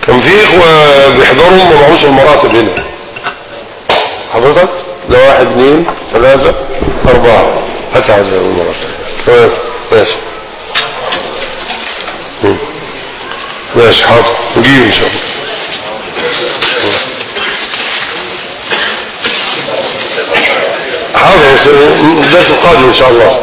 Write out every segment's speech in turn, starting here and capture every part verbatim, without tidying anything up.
كان في اخوة بيحضروا ما معهوش المراتب هنا حضرتك ده واحد اثنين ثلاثة اربعة هات على المراتب تمام ماشي ماشي حاضر نجيب ان شاء الله حاضر الدرس القادم ان شاء الله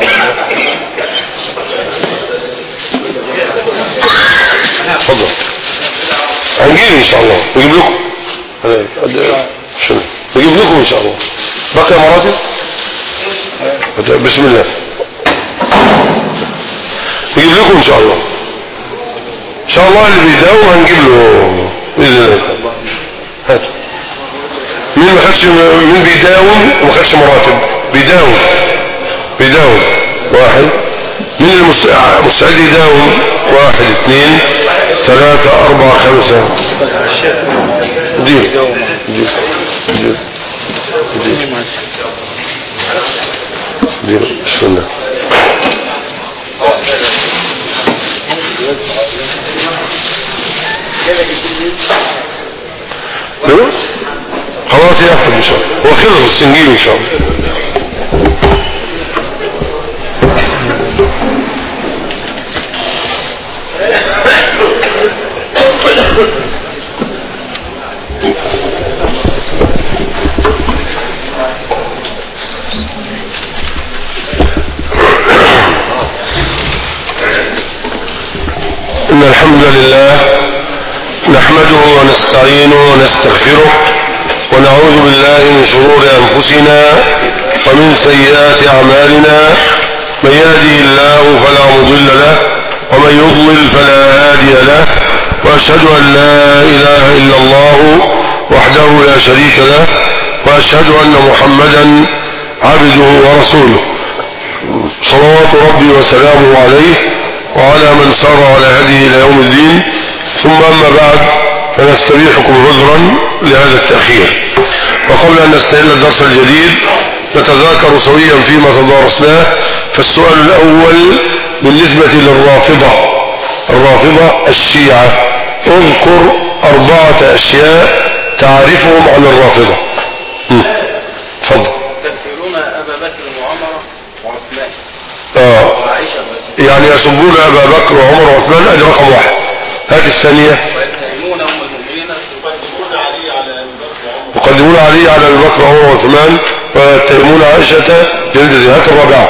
تفضل هنجيب ان شاء الله نجيب لكم شنو نجيب لكم ان شاء الله بقي مراتب بسم الله نجيب لكم ان شاء الله ان شاء الله اللي بيداوم هنجيب له باذن الله هات مين ما خدش مين بيداوم وما خدش مراتب بيداوم بيداوم واحد مين المستعد يداوم واحد اثنين ثلاثة أربعة خمسة دير دير دير دير بسم الله خلاص ياخد ان شاء الله هو خلص السنجيل ان شاء الله إن الحمد لله نحمده ونستعينه ونستغفره ونعوذ بالله من شرور أنفسنا ومن سيئات أعمالنا من يهدي الله فلا مضل له ومن يضلل فلا هادي له وأشهد أن لا إله إلا الله وحده لا شريك له وأشهد أن محمدا عبده ورسوله صلوات ربي وسلامه عليه وعلى من سار على هديه إلى يوم الدين ثم أما بعد فنستبيحكم عذرا لهذا التأخير وقبل أن نستهل الدرس الجديد نتذاكر سويا فيما تدارسناه فالسؤال الأول بالنسبة للرافضة الرافضة الشيعة اذكر أربعة أشياء تعرفهم عن الرافضة تفضل تكفرون أبا بكر وعمر وعثمان آه. وعائشة يعني يسبون أبا بكر وعمر وعثمان ادي رقم واحد هات الثانية ويتهمون أم المؤمنين يقدمون علي على أبي بكر وعمر يقدمون علي على أبي بكر وعمر وعثمان ويتهمون عائشة جلد زهات الرابعة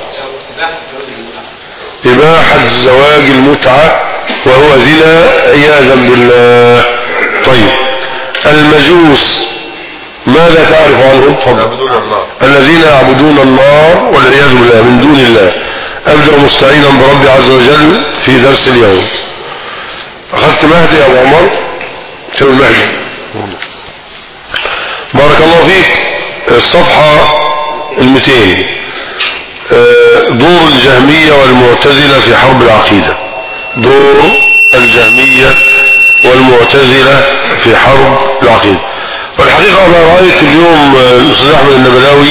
إباحة زواج المتعة وهو زنا عياذا بالله. طيب المجوس ماذا تعرف عنهم؟ يعبدون الله الذين يعبدون النار والعياذ بالله من دون الله. أبدأ مستعينا بربي عز وجل في درس اليوم. أخذت مهدي يا أبو عمر؟ كتاب المهدي بارك الله فيك. الصفحة المئتين دور الجهمية والمعتزلة في حرب العقيدة. دور الجهمية والمعتزلة في حرب العقيدة. والحقيقة أنا رأيت اليوم الأستاذ أحمد النبلاوي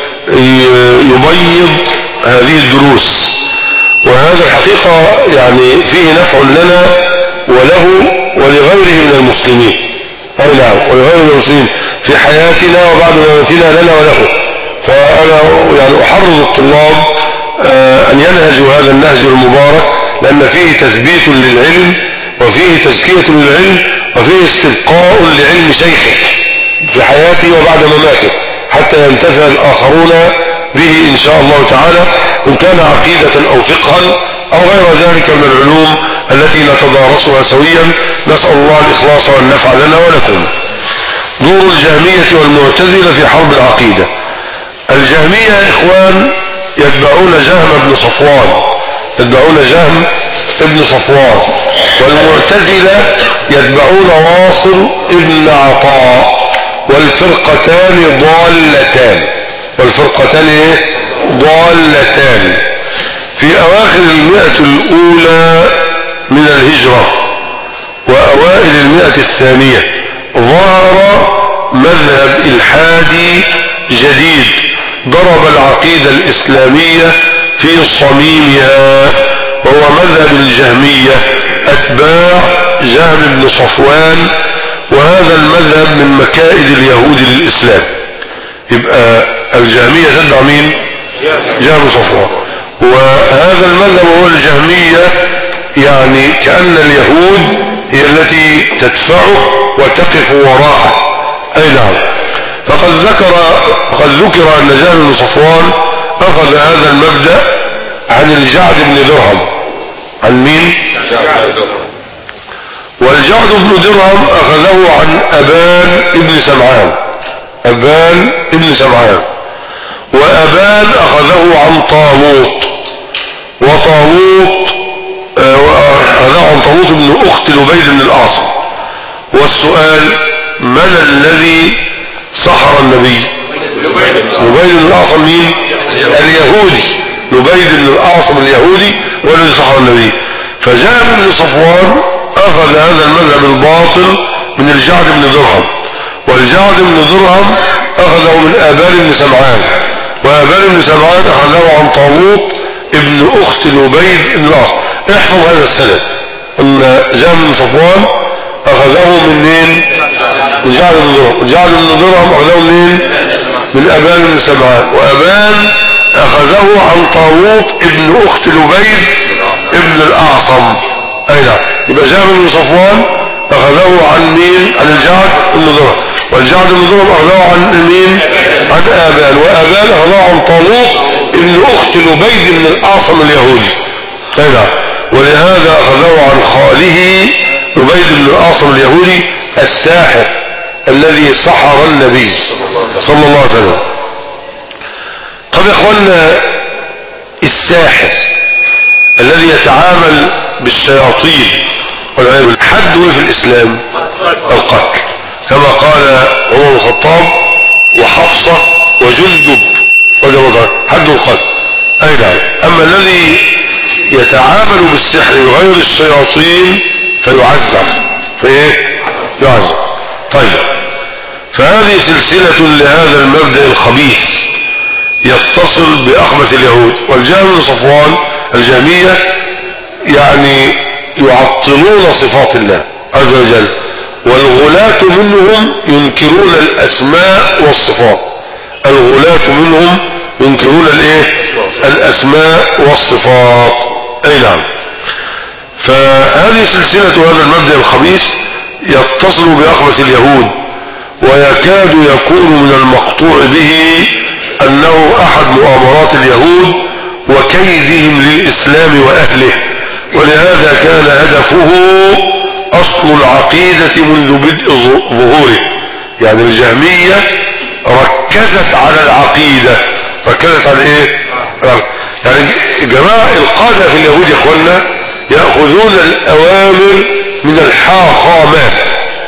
يبيض هذه الدروس وهذا الحقيقة يعني فيه نفع لنا وله ولغيره من المسلمين. أي نعم ولغيره من المسلمين في حياتنا وبعد مماتنا لنا وله. فأنا يعني أحرض الطلاب أن ينهجوا هذا النهج المبارك لأن فيه تثبيت للعلم وفيه تزكية للعلم وفيه استبقاء لعلم شيخه في حياته وبعد مماته حتى ينتفع الآخرون به إن شاء الله تعالى إن كان عقيدة أو فقها أو غير ذلك من العلوم التي نتدارسها سويا. نسأل الله الإخلاص والنفع لنا ولكم. دور الجهمية والمعتزلة في حرب العقيدة. الجهمية يا إخوان يتبعون جهم بن صفوان يتبعون جهم ابن صفوان والمعتزلة يتبعون واصل ابن عطاء والفرقتان ضالتان والفرقتان ايه ضالتان. في اواخر المئة الاولى من الهجرة واوائل المئة الثانية ظهر مذهب الحادي جديد ضرب العقيدة الاسلامية في صميمها وهو مذهب الجهمية أتباع جهم بن صفوان، وهذا المذهب من مكائد اليهود للإسلام. يبقى الجهمية تتبع مين؟ جهم بن صفوان. وهذا المذهب هو الجهمية، يعني كأن اليهود هي التي تدفعه وتقف وراءه. أي نعم. فقد ذكر قد ذكر أن جهم بن صفوان أخذ هذا المبدأ عن الجعد بن درهم. عن مين؟ والجعد بن درهم أخذه عن أبان ابن سمعان. أبان ابن سمعان وأبان أخذه عن طالوت، وطالوت أخذه عن طالوت بن أخت لبيد بن الأعصم. والسؤال: من الذي سحر النبي؟ لبيد بن الأعصم. مين؟ اليهودي. لبيد بن الأعصم اليهودي والذي سحر النبي. فجاء ابن صفوان أخذ هذا المذهب الباطل من الجعد بن درهم، والجعد بن درهم أخذه من آبان بن سمعان، وآبان بن سمعان أخذه عن طالوت ابن أخت لبيد بن الأعصم. احفظ هذا السند، أن جاء بن صفوان أخذه من مين؟ من جعد بن درهم. جعد بن درهم أخذه من من آبان بن سمعان، وآبان أخذه عن طالوت ابن أخت لبيد ابن الأعصم. أي نعم. يبقى جاء بن صفوان أخذه عن مين؟ عن الجعد بن درهم، والجعد بن درهم أخذه عن مين؟ عن آبان، وآبان أخذه عن طالوت ابن أخت لبيد بن الأعصم اليهودي. أي نعم. ولهذا أخذه عن خاله لبيد بن الأعصم اليهودي الساحر الذي سحر النبي صلى الله عليه وسلم. طب يا اخوانا، الساحر الذي يتعامل بالشياطين والعياذ، حد في الإسلام القتل، كما قال عمر بن الخطاب وحفصة وجندب حد القتل. أي نعم. أما الذي يتعامل بالسحر بغير الشياطين فيعذب. فإيه؟ يعذب. طيب، فهذه سلسلة لهذا المبدأ الخبيث يتصل بأخبث اليهود. والجهم بن صفوان الجهمية يعني يعطلون صفات الله عز وجل، والغلاة منهم ينكرون الأسماء والصفات. الغلاة منهم ينكرون الايه؟ الأسماء والصفات. أي نعم. فهذه سلسلة هذا المبدأ الخبيث يتصل بأخبث اليهود، ويكاد يكون من المقطوع به أنه أحد مؤامرات اليهود وكيدهم للإسلام وأهله. ولهذا كان هدفه أصل العقيدة منذ بدء ظهوره. يعني الجهمية ركزت على العقيدة. ركزت على ايه؟ يعني جماعة القادة في اليهود يا اخوانا يأخذون الأوامر من الحاخامات.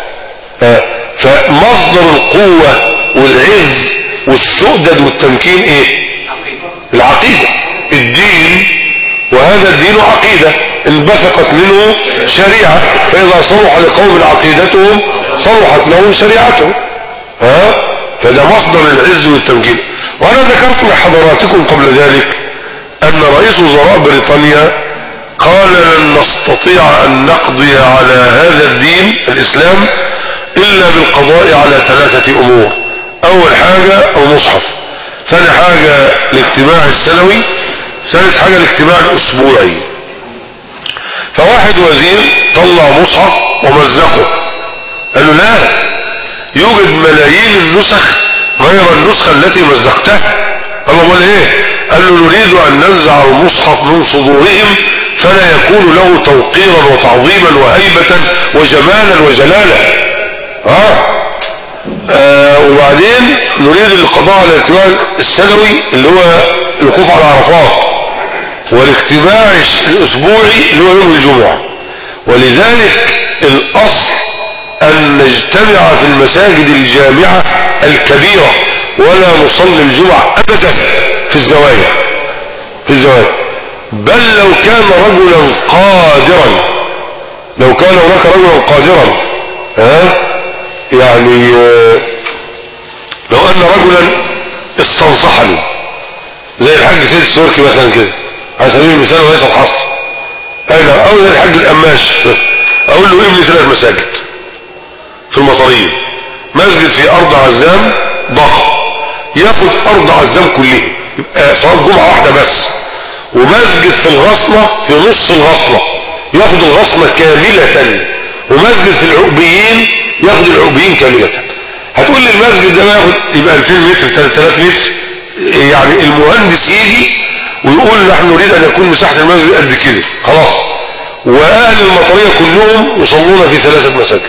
فمصدر القوة والعز والسؤدد والتمكين ايه؟ العقيدة. الدين، وهذا الدين عقيدة انبثقت منه شريعة، فإذا صلح لقوم عقيدتهم صلحت لهم شريعتهم. ها؟ فده مصدر العز والتمكين. وأنا ذكرت لحضراتكم قبل ذلك أن رئيس وزراء بريطانيا قال لن نستطيع أن نقضي على هذا الدين الإسلام إلا بالقضاء على ثلاثة أمور. أول حاجة المصحف، ثاني حاجة الاجتماع السنوي، ثالث حاجة الاجتماع الأسبوعي. فواحد وزير طلع مصحف ومزقه، قال له لا، يوجد ملايين النسخ غير النسخة التي مزقتها. قال له امال ايه؟ قال له نريد ان ننزع المصحف من صدورهم فلا يكون له توقيرا وتعظيما وهيبة وجمالا وجلالا. ها؟ آه وبعدين نريد القضاء على الاجتماع السنوي اللي هو الوقوف على عرفات، والاجتماع الاسبوعي اللي هو يوم الجمعة. ولذلك الاصل ان نجتمع في المساجد الجامعة الكبيرة ولا نصلي الجمعة ابدا في الزوايا في الزوايا بل لو كان رجلا قادرا لو كان هناك رجلا قادرا ها يعني لو ان رجلا استنصحني زي الحاج سيد السوركي مثلا كده على سبيل المثال وليس الحصر، انا او زي الحاج القماش اقول له ابني ثلاث مساجد في المطرية، مسجد في ارض عزام ضخم ياخد ارض عزام كلها يبقى صلاة جمعة واحدة بس، ومسجد في الغصنة في نص الغصنة ياخد الغصنة كاملة، ومسجد في العقبيين ياخد العقبيين كاملة. هتقول لي المسجد ده ياخد يبقى ألفين متر ثلاثة آلاف متر، يعني المهندس يجي ويقول نحن نريد ان يكون مساحة المسجد قد كده خلاص، واهل المطرية كلهم يصلون في ثلاثة مساجد،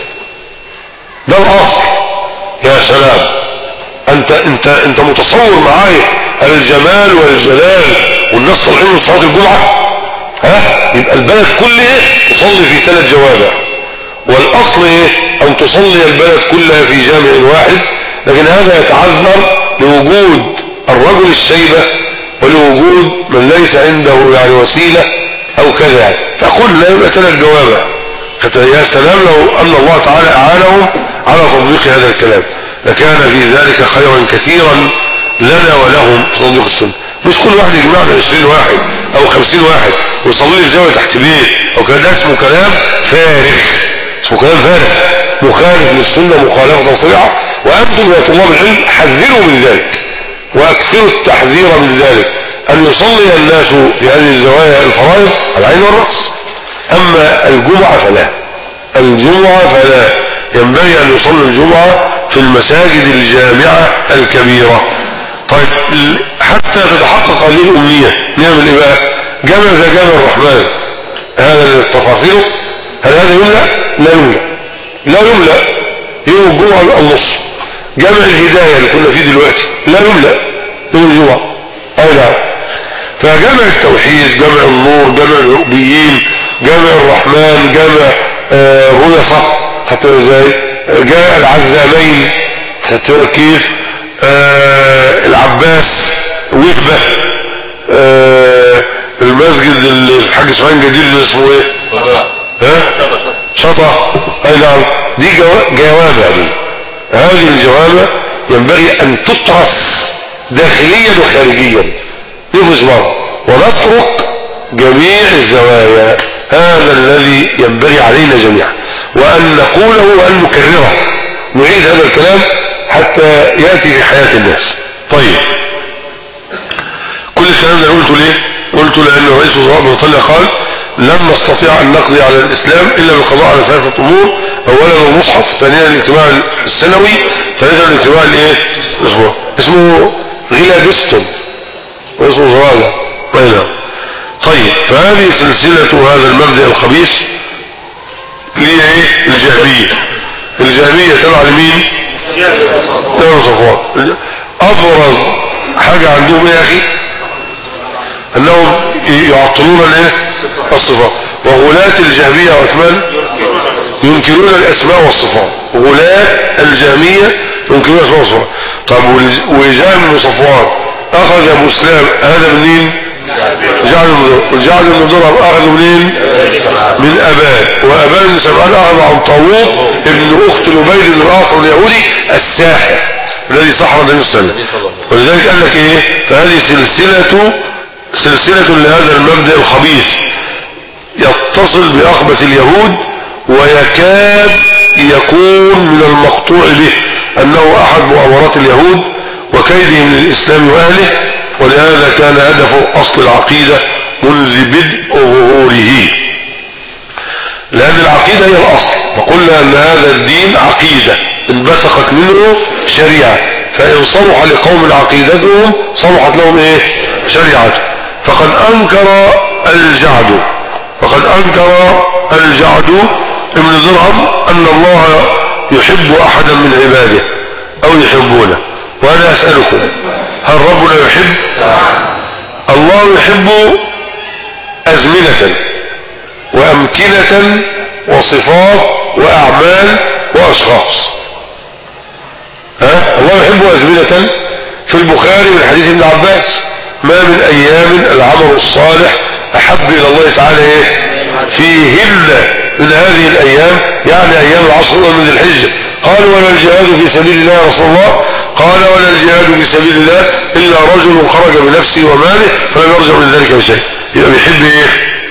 ده الاصل. يا سلام، انت انت انت متصور معايا الجمال والجلال والناس طالعين من صلاة الجمعة؟ ها يبقى البلد كلها تصلي في ثلاث جوامع، والاصل ايه ان تصلي البلد كلها في جامع واحد، لكن هذا يتعذر لوجود الرجل الشيبة ولوجود من ليس عنده يعني وسيلة او كذا يعني، فقلنا يبقى ثلاث جوامع. يا سلام لو ان الله تعالى اعانهم على تطبيق هذا الكلام لكان في ذلك خيرا كثيرا لنا ولهم في تطبيق السنة. مش كل واحد يجمعنا عشرين واحد او خمسين واحد ويصلي في زاوية تحت بيت او كده، ده اسمه كلام فارغ، اسمه كلام فارغ مخالف للسنة مخالفة صريحة. وانتم يا طلاب العلم حذروا من ذلك واكثروا التحذير من ذلك، ان يصلي الناس في هذه الزوايا الفرائض على العين والرأس. اما الجمعة فلا، الجمعة فلا ينبغي ان يصلي الجمعة في المساجد الجامعة الكبيرة. طيب حتى تتحقق هذه الامنية نعمل ايه بقى؟ جامع زي جامع الرحمن هذا التفاصيل، هل هذا يملأ؟ لا يملأ، لا يملأ يوم الجمعة النص. جامع الهداية اللي كنا فيه دلوقتي لا يملأ يوم الجمعة، اي نعم. فجامع التوحيد، جامع النور، جامع العقبيين، جامع الرحمن، جامع آه رؤيصة خدتوا ازاي، جامع العزامين خدتوا كيف، آه العباس، وهبة، آه المسجد اللي الحاج اسماعيل جديد اللي اسمه ايه؟ ها؟ شطة، اي نعم. دي جوامع، دي هذه الجوامع ينبغي ان تطرس داخليا وخارجيا نفس مرة، ونترك جميع الزوايا. هذا الذي ينبغي علينا جميعا، وان نقوله وان نكرره، نعيد هذا الكلام حتى يأتي في حياة الناس. طيب كل الكلام ده قلته ليه؟ قلته لأن رئيس وزراء بريطانيا قال لن نستطيع أن نقضي على الإسلام إلا بالقضاء على ثلاثة أمور: أولا المصحف، ثانيا الاجتماع السنوي، ثالثا الاجتماع الايه؟ اسمه اسمه غلابستون رئيس وزراء ده. طيب فهذه سلسلة هذا المبدأ الخبيث اللي هي ايه؟ الجهمية. الجهمية تبع لمين؟ تبع صفوان. أبرز حاجة عندهم يا أخي أنهم يعطلون الايه؟ الصفات. وغلاة الجهمية عثمان ينكرون الأسماء والصفات، غلاة الجهمية ينكرون الأسماء والصفات. طب وجهم بن صفوان أخذ أبو اسلام هذا منين؟ جعل بن جعل بن درهم أخذ منين؟ من أبان، وأبان بن سمعان أخذ عن طاووس ابن أخت لبيد بن الأعصر اليهودي الساحر الذي سحر النبي صلى الله عليه وسلم. ولذلك قال لك إيه؟ فهذه سلسلة سلسلة لهذا المبدأ الخبيث يتصل بأخبث اليهود، ويكاد يكون من المقطوع به أنه أحد مؤامرات اليهود وكيدهم للإسلام وأهله. ولهذا كان هدفه أصل العقيدة منذ بدء ظهوره، لأن العقيدة هي الأصل. وقلنا أن هذا الدين عقيدة انبثقت منه شريعة، فإن صلح لقوم عقيدتهم صلحت لهم إيه؟ شريعته. فقد أنكر الجعد فقد أنكر الجعد ابن درهم أن الله يحب أحدا من عباده أو يحبونه. وأنا أسألكم، هل ربنا يحب؟ الله يحب أزمنة وأمكنة وصفات وأعمال وأشخاص. ها؟ الله يحب أزمنة. في البخاري من حديث ابن عباس: ما من أيام العمل الصالح أحب إلى الله تعالى إيه؟ فيهن من هذه الأيام، يعني أيام العشر الأولى من ذي الحجة. قال: ولا الجهاد في سبيل الله يا رسول الله؟ قال: ولا الجهاد في سبيل الله إلا رجل خرج بنفسه وماله فلم يرجع من ذلك بشيء. يبقى بيحب إيه؟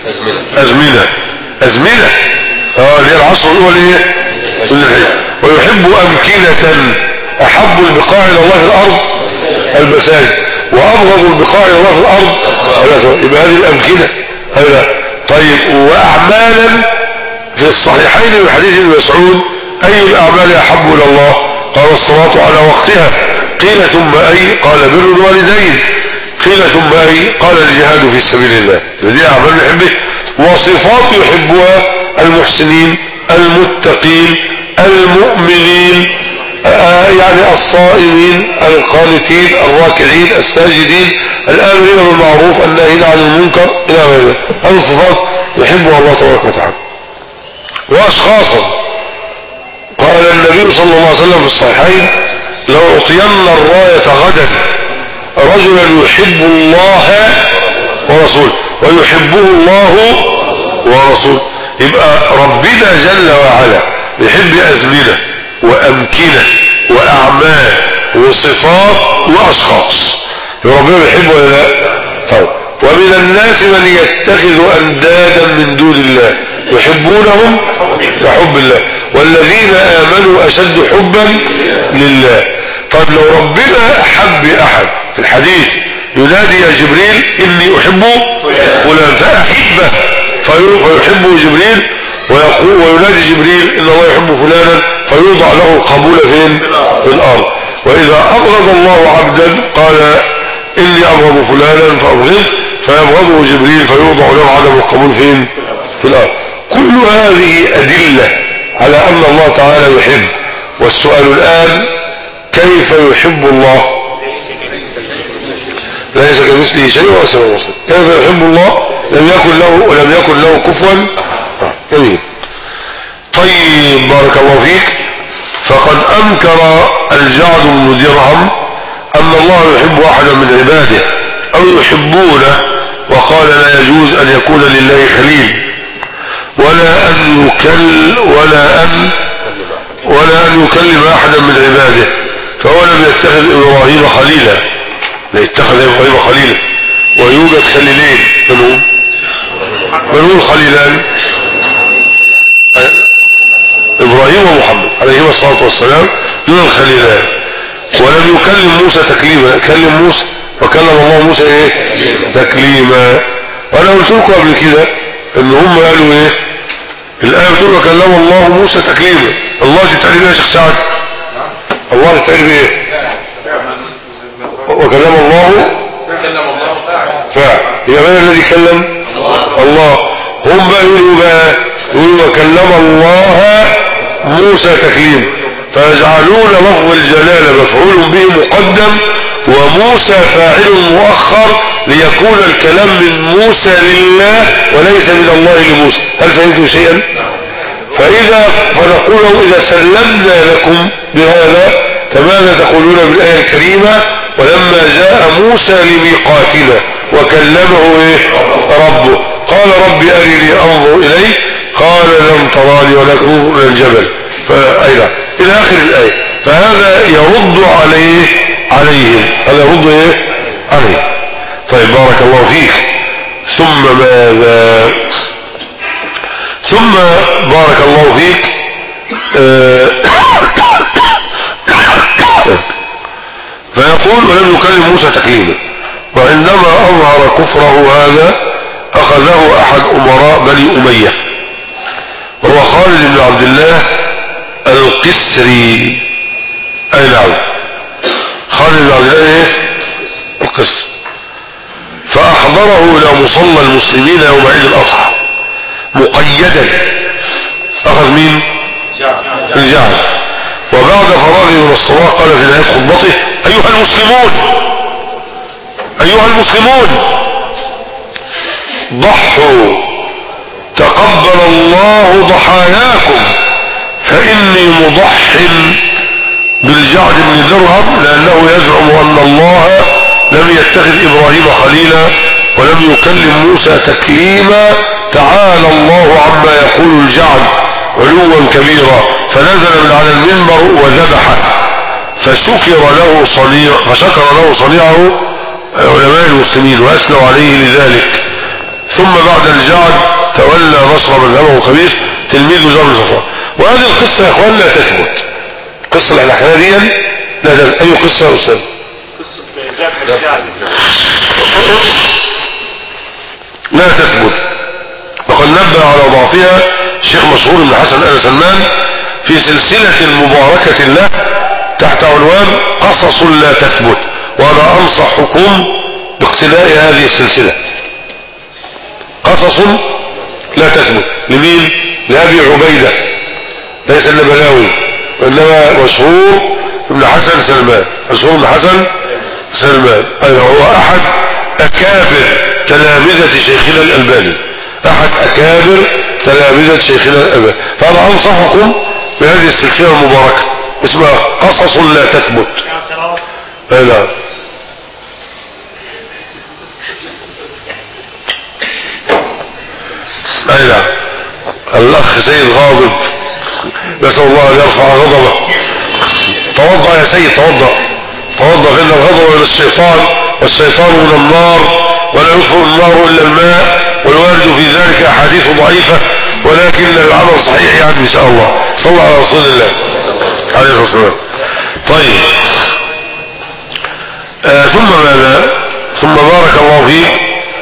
أزمنة أزمنة اه اللي هي العصر الأول ايه ويحب أمكنة. أحب البقاع إلى الله في الأرض المساجد وأبغض البقاع إلى الله في الأرض. يبقى هذه الأمكنة هذا. طيب وأعمالا في الصحيحين من حديث ابن مسعود أي الأعمال أحب إلى الله؟ قال الصلاة على وقتها. قيل ثم أي؟ قال بر الوالدين. قيل ثم أي؟ قال الجهاد في سبيل الله. هذه أعمال يحبه. وصفات يحبها المحسنين المتقين المؤمنين آه يعني الصائمين القانتين الراكعين الساجدين الآمرين بالمعروف الناهين عن المنكر إلى غيره. هذه الصفات يحبها الله تبارك وتعالى. وأشخاصا قال النبي صلى الله عليه وسلم في الصحيحين لأعطين الراية غدا رجلا يحب الله ورسوله ويحبه الله ورسوله. يبقى ربنا جل وعلا يحب أزمنة وأمكنة وأعمال وصفات وأشخاص. ربنا يحب ولا لا؟ طيب ومن الناس من يتخذ أندادا من دون الله يحبونهم كحب الله والذين آمنوا أشد حبا لله. طيب لو ربنا أحب أحد في الحديث ينادي يا جبريل إني أحبه فلان فأحبه فيحبه جبريل ويقول وينادي جبريل إن الله يحب فلانا فيوضع له القبول فين في الأرض. وإذا أبغض الله عبدا قال إني أبغض فلانا فأبغض فيبغضه جبريل فيوضع له عدم القبول فين في الأرض. كل هذه أدلة على أن الله تعالى يحب. والسؤال الآن كيف يحب الله؟ ليس كمثله شيء وهو السميع البصير. كيف يحب الله؟ لم يكن له ولم يكن له كفوا جميل. طيب بارك الله فيك. فقد أنكر الجعد بن درهم أن الله يحب أحدا من عباده أو يحبونه وقال لا يجوز أن يكون لله خليل ولا أن يكل ولا أن ولا أن يكلم أحدا من عباده. فهو لم يتخذ إبراهيم خليلا. لا يتخذ إبراهيم خليلا ويوجد خليلين من هم من هم الخليلان؟ إبراهيم ومحمد عليهما الصلاة والسلام دون الخليلان. ولم يكلم موسى تكليما. كلم موسى وكلم الله موسى ايه تكليما. وانا قلت لكم قبل كده ان هم قالوا ايه الآية بتقول وكلم الله موسى تكليما. الله تتعلم ايه يا شيخ سعد؟ الله تتعلم ايه وكلم الله فاعل. يبقى من الذي كلم الله؟ هم بقى يقولوا بقى يقولوا وكلم الله موسى تكليما فيجعلون لفظ الجلالة مفعول به مقدم وموسى فاعل مؤخر ليكون الكلام من موسى لله وليس من الله لموسى. هل فهمتم شيئا؟ فإذا فنقول إذا سلمنا لكم بهذا فماذا تقولون بالآية الكريمة ولما جاء موسى لميقاتنا وكلمه إيه؟ ربه قال ربي أرني أنظر إليه قال لم تراني ولكن انظر إلى الجبل فأين إلى آخر الآية. فهذا يرد عليه عليهم هذا يرد إيه عليه. طيب بارك الله فيك. ثم ماذا؟ ثم بارك الله فيك فيقول ولم يكلم موسى تكليما. وعندما أظهر كفره هذا أخذه أحد أمراء بني أمية وهو خالد بن عبد الله القسري. أي نعم خالد بن عبد الله إيه القسري. فأحضره إلى مصلى المسلمين يوم عيد الأضحى مقيدا. أخذ مين؟ الجعد. وبعد فراغه من الصلاة قال في نهاية خطبته أيها المسلمون أيها المسلمون ضحوا تقبل الله ضحاياكم فإني مضح بالجعد بن درهم لأنه يزعم أن الله لم يتخذ إبراهيم خليلا ولم يكلم موسى تكليما تعالى الله عما يقول الجعد علوا كبيرا. فنزل من على المنبر وذبحه فشكر له صنيع فشكر له صنيعه علماء المسلمين وأثنوا عليه لذلك ثم بعد الجعد تولى نصر مذهبه الخبيث تلميذ جابر بن صفوان. وهذه القصة يا اخوان لا تثبت. القصة اللي احنا حكيناها دي لا تثبت. اي قصة يا استاذ؟ لا تثبت. وقد نبه على ضعفها الشيخ مشهور بن حسن آل سلمان في سلسلة مباركة له تحت عنوان قصص لا تثبت، وانا انصحكم باقتناء هذه السلسلة. قصص لا تثبت لمين؟ لأبي عبيدة، ليس النبلاوي وإنما مشهور بن حسن سلمان. مشهور بن حسن سلمان أيوه، هو أحد أكابر تلامذة شيخنا الألباني، أحد أكابر تلامذة شيخنا الألباني. فأنا أنصحكم بهذه السلسلة المباركة اسمها قصص لا تثبت. أي نعم. أي نعم. الأخ سيد غاضب، نسأل الله أن يرفع غضبه. توضأ يا سيد، توضأ توضأ فإن الغضب من الشيطان، والشيطان من النار، ولا يطفئ النار إلا الماء، والوارد في ذلك أحاديث ضعيفة، ولكن العمل صحيح يعني إن شاء الله. صلى على رسول الله عليه الصلاة والسلام. طيب آه ثم ماذا؟ ثم بارك الله فيك.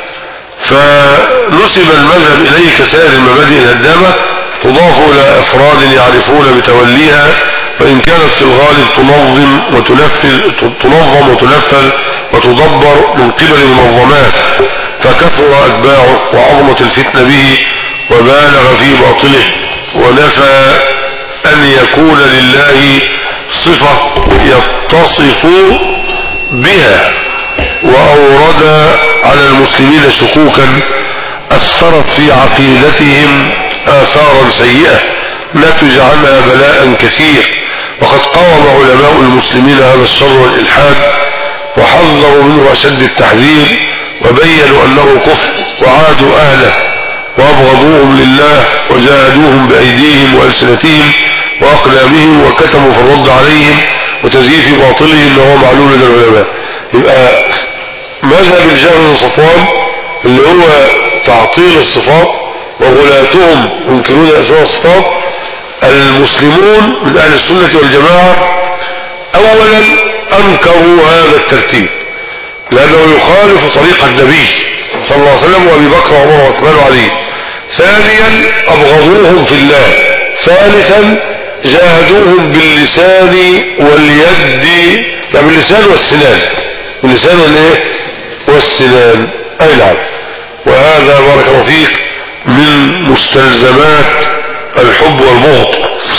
فنسب المذهب إليه كسائر المبادئ الهدامة، تضاف إلى أفراد يعرفون بتوليها، وإن كانت في الغالب تنظم وتنفذ تنظم وتنفذ وتدبر من قبل منظمات، فكثر أتباعه وعظمت الفتنة به وبالغ في باطله، ونفى أن يكون لله صفة يتصف بها، وأورد على المسلمين شكوكا أثرت في عقيدتهم آثارا سيئة نتج عنها بلاء كثير. وقد قاوم علماء المسلمين هذا الشر والإلحاد، وحذروا منه أشد التحذير، وبينوا أنه كفر، وعادوا أهله وأبغضوهم لله، وجاهدوهم بأيديهم وألسنتهم وأقلامهم، وكتموا في الرد عليهم وتزييف باطلهم، وهو معلوم لدى العلماء. يبقى مذهب الجهم بن صفوان اللي هو تعطيل الصفات، وغلاتهم ينكرون أسماء الصفات. المسلمون من أهل السنة والجماعة أولا أنكروا هذا الترتيب لأنه يخالف طريق النبي صلى الله عليه وسلم وأبي بكر وعمر وعثمان وعلي. ثانيا أبغضوهم في الله. ثالثا جاهدوهم باللسان واليد، يعني باللسان والسنان، باللسان والايه والسنان. أي نعم. وهذا بارك الله فيك من مستلزمات الحب والبغض.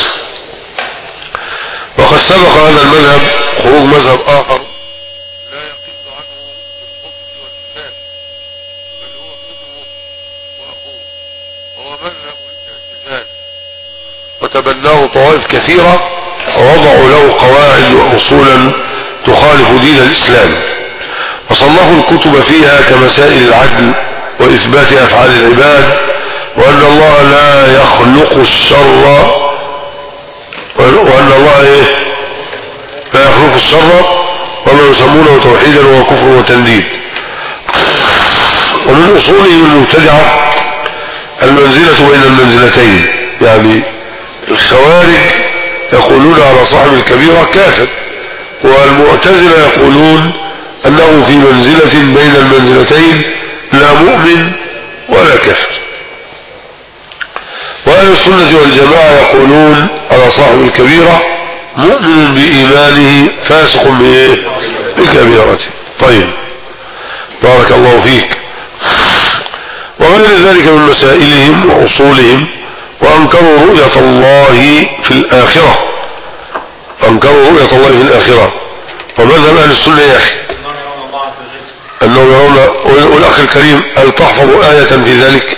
وقد سبق هذا المذهب خروج مذهب آخر لا يقل عنه بالخبث والنفاق، بل هو خذه وأخوه، وهو مذهب الاعتزال، وتبناه طوائف كثيرة ووضعوا له قواعد وأصولا تخالف دين الإسلام، وصنفوا الكتب فيها كمسائل العدل وإثبات أفعال العباد، وأن الله لا يخلق الشر، وأن الله إيه؟ لا يخلق الشر، وما يسمونه توحيدا وهو كفر وتنديد. ومن أصولهم المبتدعة المنزلة بين المنزلتين، يعني الخوارج يقولون على صاحب الكبيرة كافر، والمعتزلة يقولون أنه في منزلة بين المنزلتين، لا مؤمن ولا كافر. وأهل السنة والجماعة يقولون على صاحب الكبيرة مؤمن بإيمانه فاسق بكبيرته. طيب بارك الله فيك. وغير ذلك من مسائلهم وأصولهم. وأنكروا رؤية الله في الآخرة، أنكروا رؤية الله في الآخرة. ومذهب أهل السنة يا أخي أنهم يرون. والأخ الكريم هل تحفظ آية في ذلك؟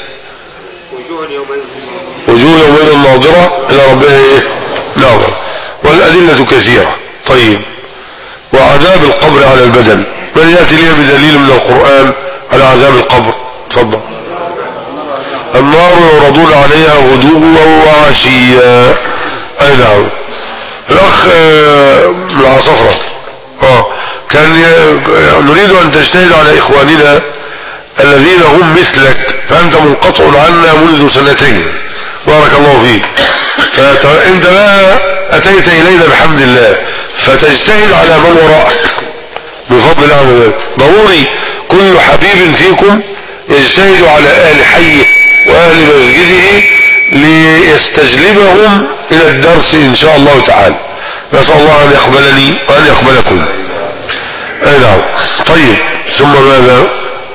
وجوه يومئذ ناظرة إلى ربها إيه؟ ناظرة. والأدلة كثيرة. طيب وعذاب القبر على البدن، من يأتي لي بدليل من القرآن على عذاب القبر؟ تفضل. النار يعرضون عليها غدوا وعشيا. أي نعم. الأخ من العصفرة آه كان نريد أن تجتهد على إخواننا الذين هم مثلك فأنت منقطع عنا منذ سنتين، بارك الله فيك. فأنت بقى أتيت إلينا بحمد الله، فتجتهد على من وراءك بفضل الله عز وجل. ضروري كل حبيب فيكم يجتهد على أهل حيه وأهل مسجده ليستجلبهم إلى الدرس إن شاء الله تعالى. نسأل الله أن يقبلني وأن يقبلكم. أي نعم. طيب، ثم ماذا؟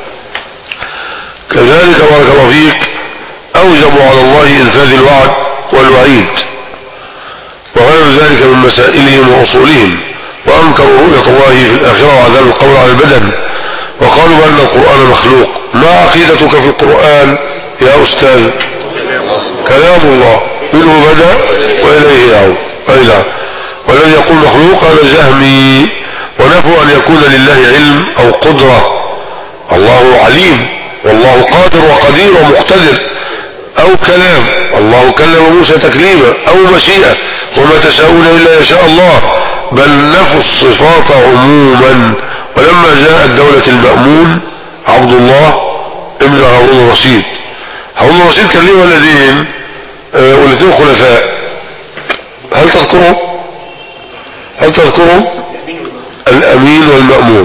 كذلك بارك الله فيك أوجبوا على الله إنفاذ الوعد والوعيد وغير ذلك من مسائلهم وأصولهم، وأنكروا رؤية الله في الآخرة وعذاب القبر على البدن، وقالوا بأن القرآن مخلوق. ما عقيدتك في القرآن يا أستاذ؟ كلام الله منه بدأ وإليه يعود. أي لا، والذي يقول مخلوق هذا جهمي، ونفوا أن يكون لله علم أو قدرة. الله عليم والله قادر وقدير ومقتدر، أو كلام، الله كلم موسى تكليما، أو مشيئة، وما تشاءون إلا يشاء الله، بل نفوا الصفات عموما. ولما جاءت دولة المأمون عبد الله ابن هارون الرشيد، هارون الرشيد كان له ولدين آه ولدين خلفاء، هل تذكرهم؟ هل تذكرهم؟ الأمين والمأمون.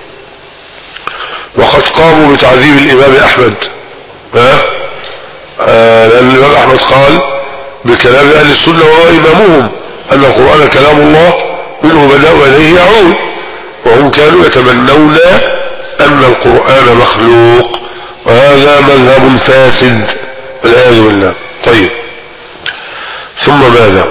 وقد قاموا بتعذيب الإمام أحمد، ها؟ آه لأن الإمام أحمد قال بكلام أهل السنة وهو إمامهم أن القرآن كلام الله منه بدأ وإليه يعود، وهم كانوا يتمنون أن القرآن مخلوق، وهذا مذهب فاسد والعياذ بالله. طيب، ثم ماذا؟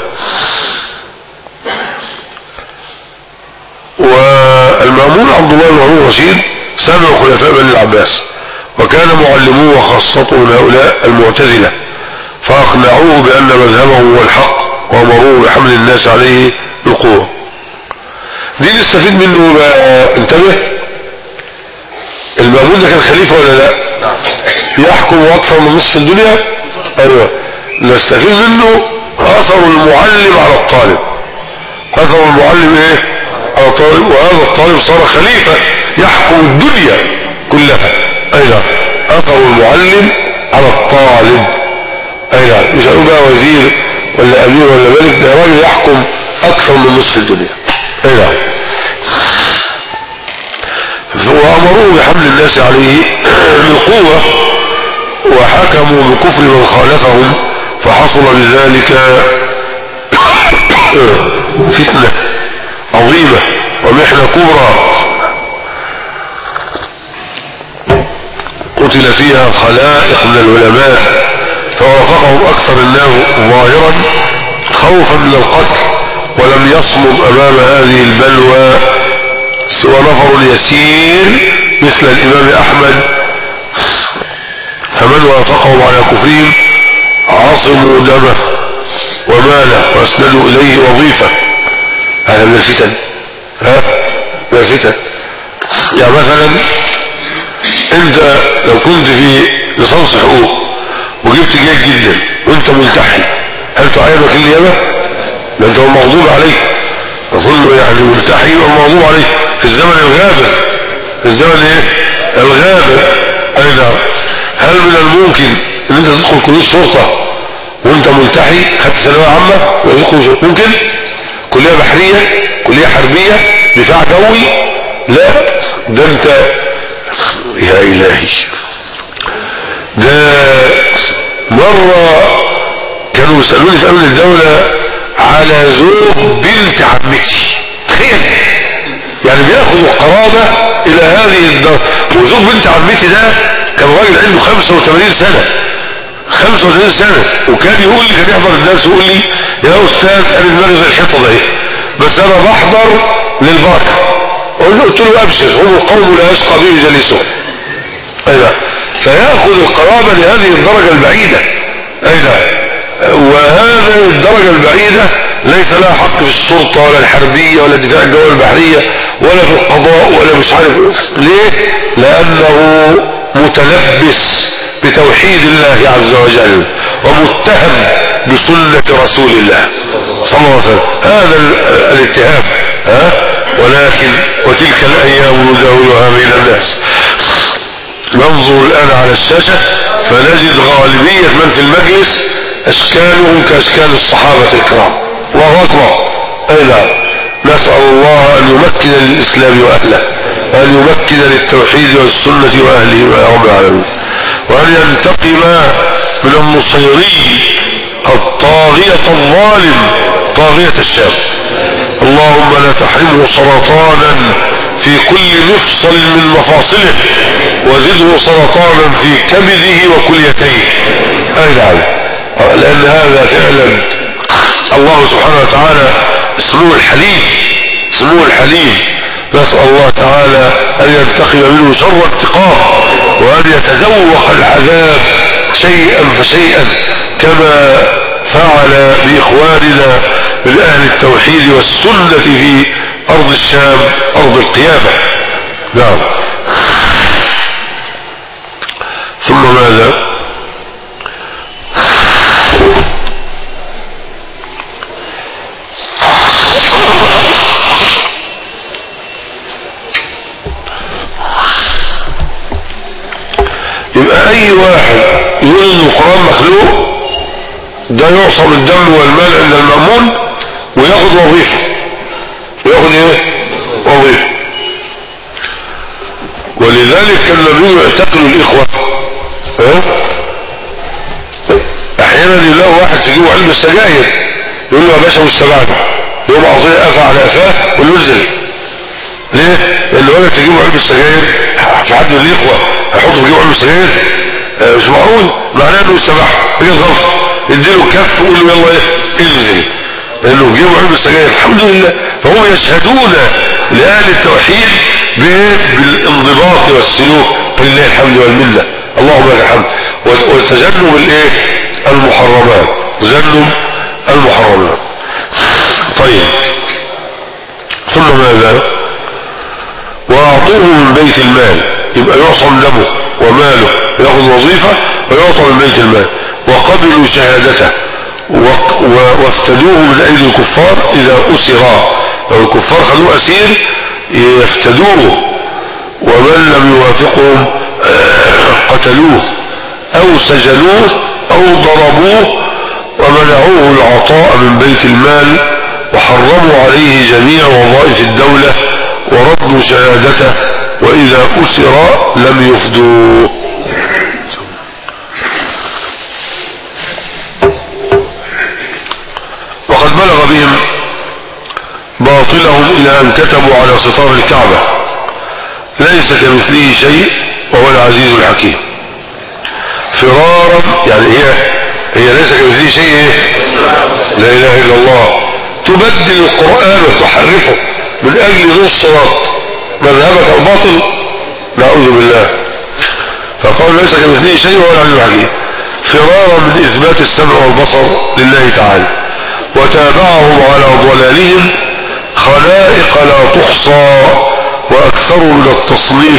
والمأمون عبد الله بن هارون الرشيد سابع خلفاء بني العباس، وكان معلموه وخاصته من هؤلاء المعتزلة، فأقنعوه بأن مذهبه هو الحق وأمروه بحمل الناس عليه بالقوة. دي نستفيد منه بقى. انتبه، المأمون ده كان خليفة ولا لا؟ يحكم أكثر من نصف الدنيا. أيوة، نستفيد منه أثر المعلم على الطالب. أثر المعلم إيه؟ على الطالب، وهذا الطالب صار خليفة يحكم الدنيا كلها. أيوة، أثر المعلم على الطالب. أيوة، مش هنقول بقى وزير ولا أمير ولا ملك، ده راجل يحكم أكثر من نصف الدنيا. أيوة، وأمروه بحمل الناس عليه بالقوة، وحكموا بكفر من خالفهم، فحصل بذلك فتنة عظيمة ومحنة كبرى قتل فيها خلائق من العلماء، فوافقهم أكثر الناس ظاهرا خوفا من القتل، ولم يصمد أمام هذه البلوى سوى نفر يسير مثل الإمام أحمد، فمن وافقهم على كفرهم عصموا دمه وماله واسندوا إليه وظيفة. هذا من الفتن، ها من الفتن. يعني مثلا انت لو كنت في لصنص حقوق وجبت جيد جدا وانت ملتحي، هل تعين وكيل نيابة؟ ده انت مغضوب عليك، اظن يعني ملتحي ومغضوب عليك في الزمن الغابر، في الزمن ايه الغابر. اي نعم. هل من الممكن ان انت تدخل كلية شرطة وانت ملتحي خدت ثانوية عامة وتدخل؟ ممكن. كلية بحرية، كلية حربية، دفاع جوي، لا ده انت يا الهي. ده مرة كانوا يسألوني في امن الدولة على زوج بنت عمتي، تخيل يعني بياخدوا قرابة الى هذه الدرجة. وزوج بنت عمتي ده كان راجل عنده خمسة وثمانين سنة، خمسة وثمانين سنة، وكان يقول لي، كان يحضر الدرس ويقول لي يا استاذ انا دماغي زي الحيطة ده، بس انا بحضر للبركة. قلت له ابشر، هم القوم لا يشقى به جليسهم. ايوه، فياخذ القرابة لهذه الدرجة البعيدة. ايوه، وهذه الدرجة البعيدة ليس لها حق في الشرطة ولا الحربية ولا الدفاع الجوي البحرية ولا في القضاء ولا مش عارف ليه، لانه متلبس بتوحيد الله عز وجل ومتهم بسنة رسول الله صلى الله عليه وسلم. هذا الاتهام. ها ولكن وتلك الايام نداولها بين الناس. ننظر الآن على الشاشة فنجد غالبية من في المجلس أشكالهم كأشكال الصحابة الكرام. الله أكبر. أي نعم. نسأل الله أن يمكن للإسلام وأهله، وأن يمكن للتوحيد والسنة وأهله يا رب العالمين، وأن ينتقم من النصيري الطاغية الظالم طاغية الشام. اللهم لا تحرمه سرطانا في كل مفصل من مفاصله، وزده سرطانا في كبده وكليتيه. أي نعم. لأن هذا فعلا الله سبحانه وتعالى اسمه الحليم، اسمه الحليم. نسأل الله تعالى أن ينتقم منه شر انتقام، وأن يتذوق العذاب شيئا فشيئا كما فعل بإخواننا من أهل التوحيد والسنة في أرض الشام أرض القيامة. نعم. ثم ماذا؟ يبقى أي واحد يقول إن القرآن مخلوق ده يعصم الدم والمال عند المأمون وياخد وظيفة، وياخد ايه؟ وظيفة. ولذلك كان النبي يعتقل الإخوة. ها؟ أحيانا يلاقوا واحد تجيبه علبة السجاير يقول له يا باشا مستبعد، يقوم أعطيه قفا على قفاه وننزل. ليه؟ لأن الولد تجيبه علبة السجاير في حد من الإخوة هيحطه في جيبه علبة السجاير آه مش معقول، معناه إنه استباح، هي غلطة. اديله كف وقول له يلا ايه انزل، لانه جيبوا علم السجاير الحمد لله. فهم يشهدون لأهل التوحيد بالانضباط والسلوك، ولله الحمد والمنه، اللهم لك الحمد. وتجنب الايه؟ المحرمات، تجنب المحرمات. طيب ثم ماذا؟ واعطوه من بيت المال، يبقى يعصم دمه وماله، ياخذ وظيفه ويعطى من بيت المال. وقبلوا شهادته وافتدوه من أيدي الكفار إذا أسرا، لو الكفار خلوه أسير يفتدوه، ومن لم يوافقهم قتلوه أو سجنوه أو ضربوه، ومنعوه العطاء من بيت المال، وحرموا عليه جميع وظائف الدولة، وردوا شهادته، وإذا أسر لم يفدوه. وقد بلغ بهم باطلهم إلى أن كتبوا على ستار الكعبة ليس كمثله شيء وهو العزيز الحكيم، فرارا، يعني هي هي ليس كمثله شيء، لا إله إلا الله، تبدل القرآن وتحرفه من أجل نصرة مذهبك الباطل، نعوذ بالله. فقال ليس كمثله شيء وهو العزيز الحكيم، فرارا من إثبات السمع والبصر لله تعالى، وتابعهم على ضلالهم خلائق لا تحصى، وأكثروا من التصنيف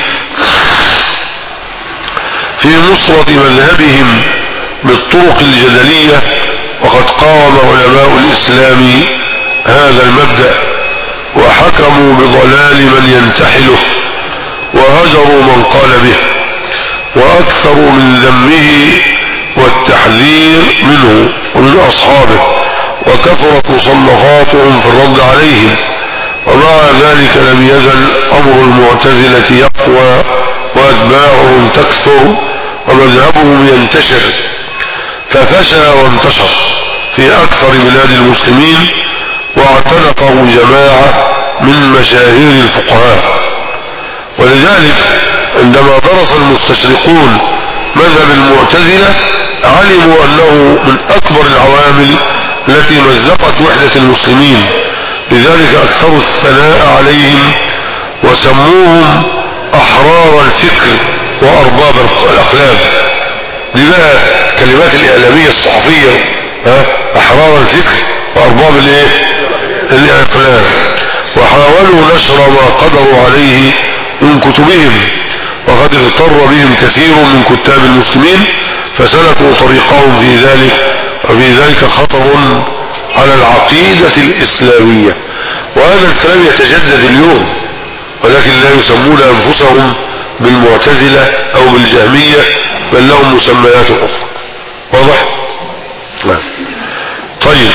في نصرة مذهبهم بالطرق الجدلية. وقد قاوم علماء الإسلام هذا المبدأ، وحكموا بضلال من ينتحله، وهجروا من قال به، وأكثروا من ذمه والتحذير منه ومن أصحابه، وكثرت مصنفاتهم في الرد عليهم. ومع ذلك لم يزل أمر المعتزلة يقوى، وأتباعهم تكثر، ومذهبهم ينتشر، ففشى وانتشر في أكثر بلاد المسلمين، واعتنقه جماعة من مشاهير الفقهاء. ولذلك عندما درس المستشرقون مذهب المعتزلة علموا أنه من أكبر العوامل التي مزقت وحدة المسلمين، لذلك أكثروا الثناء عليهم وسموهم أحرار الفكر وأرباب الأقلام. دي بقى كلمات الإعلامية الصحفية، ها، أحرار الفكر وأرباب الايه؟ الأقلام. وحاولوا نشر ما قدروا عليه من كتبهم، وقد اغتر بهم كثير من كتاب المسلمين فسلكوا طريقهم في ذلك، وفي ذلك خطر على العقيدة الإسلامية. وهذا الكلام يتجدد اليوم، ولكن لا يسمون أنفسهم بالمعتزلة او بالجهمية، بل لهم مسميات اخرى. واضح؟ نعم. طيب،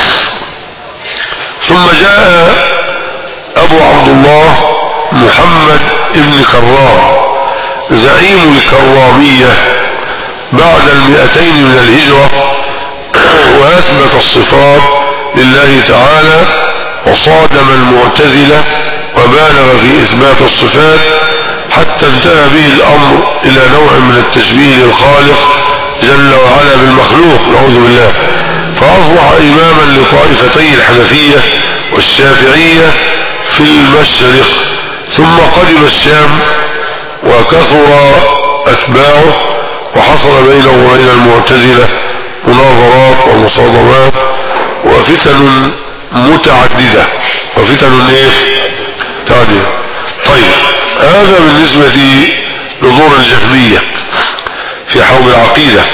ثم جاء ابو عبد الله محمد ابن كرام زعيم الكرامية بعد المئتين من الهجرة، واثبت الصفات لله تعالى وصادم المعتزلة وبالغ في اثبات الصفات، حتى انتهى به الامر الى نوع من التشبيه للخالق جل وعلا بالمخلوق، نعوذ بالله، فاصبح اماما لطائفتي الحنفية والشافعية في المشرق، ثم قدم الشام وكثر اتباعه، وحصل بينه وبين المعتزلة مناظرات ومصادمات وفتن متعددة وفتن ايه تعديد. طيب، هذا بالنسبة لدور الجهمية في حول العقيدة.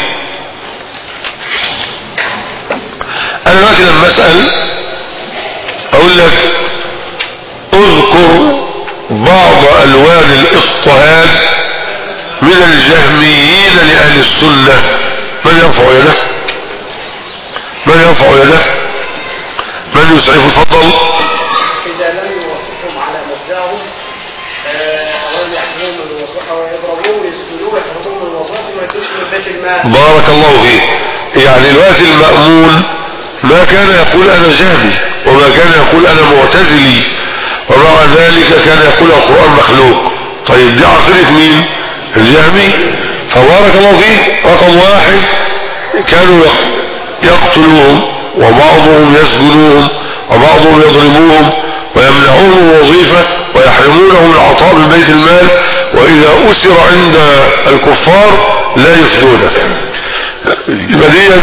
انا دلوقتي لما اسأل اقول لك اذكر بعض الوان الاضطهاد من الجهميين لأهل السنة، من يرفع يده؟ من يرفع يده؟ من يسعف؟ تفضل. إذا لم يوافقهم على مبدأهم أولا يحكمون من الوظيفة ويضربون ويسجنون ويحكمون من الوظيفة ويدوش من بيت المال. بارك الله فيك. يعني الوقت المأمون ما كان يقول أنا جهمي، وما كان يقول أنا معتزلي، ومع ذلك كان يقول القرآن مخلوق. طيب، دي عقيدة مين؟ الجهمي. فبارك الله فيك، رقم واحد كانوا يقتلوهم، وبعضهم يسجنوهم، وبعضهم يضربوهم ويمنعوهم الوظيفة ويحرمونهم العطاء من بيت المال، وإذا أسر عند الكفار لا يفدونه. بديا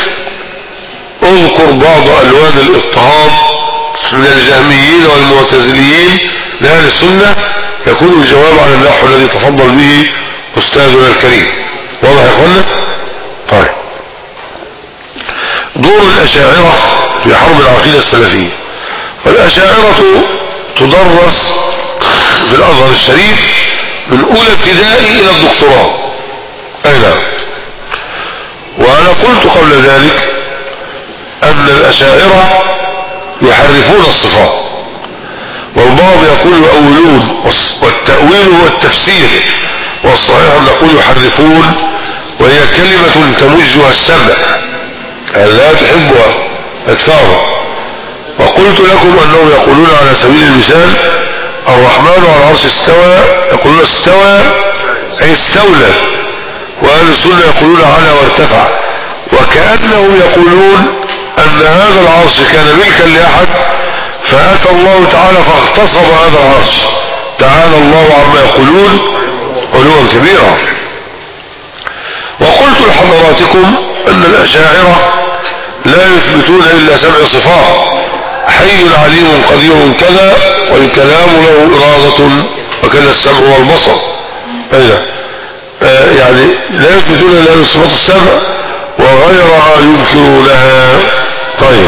اذكر بعض ألوان الاضطهاد من الجهميين والمعتزليين لأهل السنة، يكون الجواب على النحو الذي تفضل به أستاذنا الكريم. واضح يا اخوانا؟ طيب، دور الأشاعرة في حرب العقيدة السلفية. والأشاعرة تدرس في الأزهر الشريف من أولى ابتدائي إلى الدكتوراه. أي نعم. وأنا قلت قبل ذلك أن الأشاعرة يحرفون الصفات، والبعض يقول يؤولون، والتأويل هو التفسير، والصحيح أن نقول يحرفون، وهي كلمة تمجها السمع لا تحبها ادفعها. وقلت لكم أنهم يقولون على سبيل المثال الرحمن على العرش استوى، يقولون استوى أي استولى، وأهل السنة يقولون على وارتفع، وكأنهم يقولون أن هذا العرش كان ملكا لأحد فأتى الله تعالى فاغتصب هذا العرش. تعالى الله عما يقولون علوا كبيرا. وقلت لحضراتكم أن الأشاعرة لا يثبتون إلا سبع صفات: حي عليم قدير كذا، والكلام له إرادة، وكذا السمع والبصر. أيضا آه يعني لا يثبتون إلا الصفات السبع، وغيرها يذكرونها. طيب،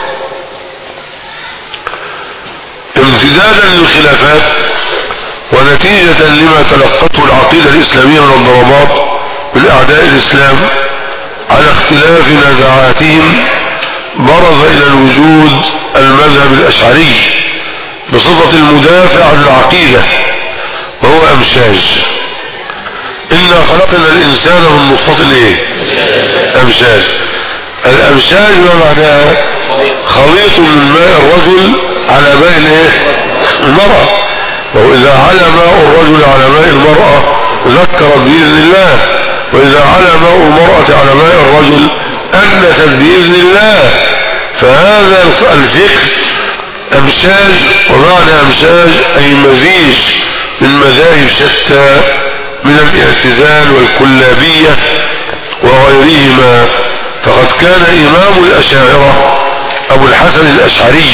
امتدادا للخلافات ونتيجة لما تلقته العقيدة الإسلامية من الضربات من أعداء الإسلام على اختلاف نزاعاتهم، برز إلى الوجود المذهب الأشعري بصفة المدافع عن العقيدة، وهو أمشاج. إنا خلقنا الإنسان من نطفة إيه؟ أمشاج. الأمشاج ما معناها؟ خليط من ماء الرجل على ماء الايه؟ المرأة. وإذا على ماء الرجل على ماء المرأة ذكرت بإذن الله، وإذا على ماء المرأة على ماء الرجل أنثت بإذن الله. فهذا الفكر أمشاج، ومعنى أمشاج أي مزيج من مذاهب شتى من الاعتزال والكلابية وغيرهما. فقد كان إمام الأشاعرة أبو الحسن الأشعري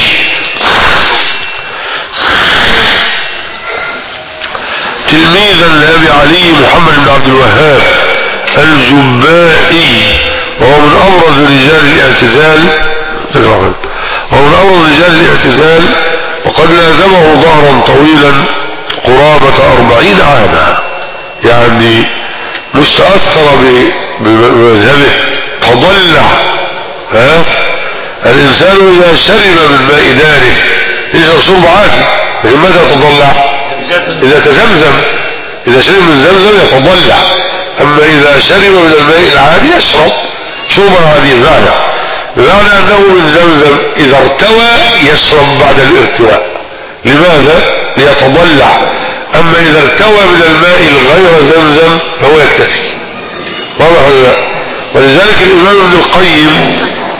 تلميذا لأبي علي محمد بن عبد الوهاب الجبائي، وهو من أبرز رجال الاعتزال وهو من أبرز رجال الاعتزال وقد لازمه ظهرا طويلا قرابة أربعين عاما. يعني مش تأثر بمذهبه تضلع. ها الإنسان إذا شرب من ماء داره يشرب شرب عادي، لكن متى يتضلع؟ إذا تزمزم، إذا شرب من زمزم يتضلع. أما إذا شرب من الماء العادي يشرب شربا عاديا. بمعنى بمعنى أنه من زمزم إذا ارتوى يشرب بعد الارتواء. لماذا؟ ليتضلع. أما إذا ارتوى من الماء الغير زمزم فهو يكتفي. واضح ولا لا؟ ولذلك الإمام ابن القيم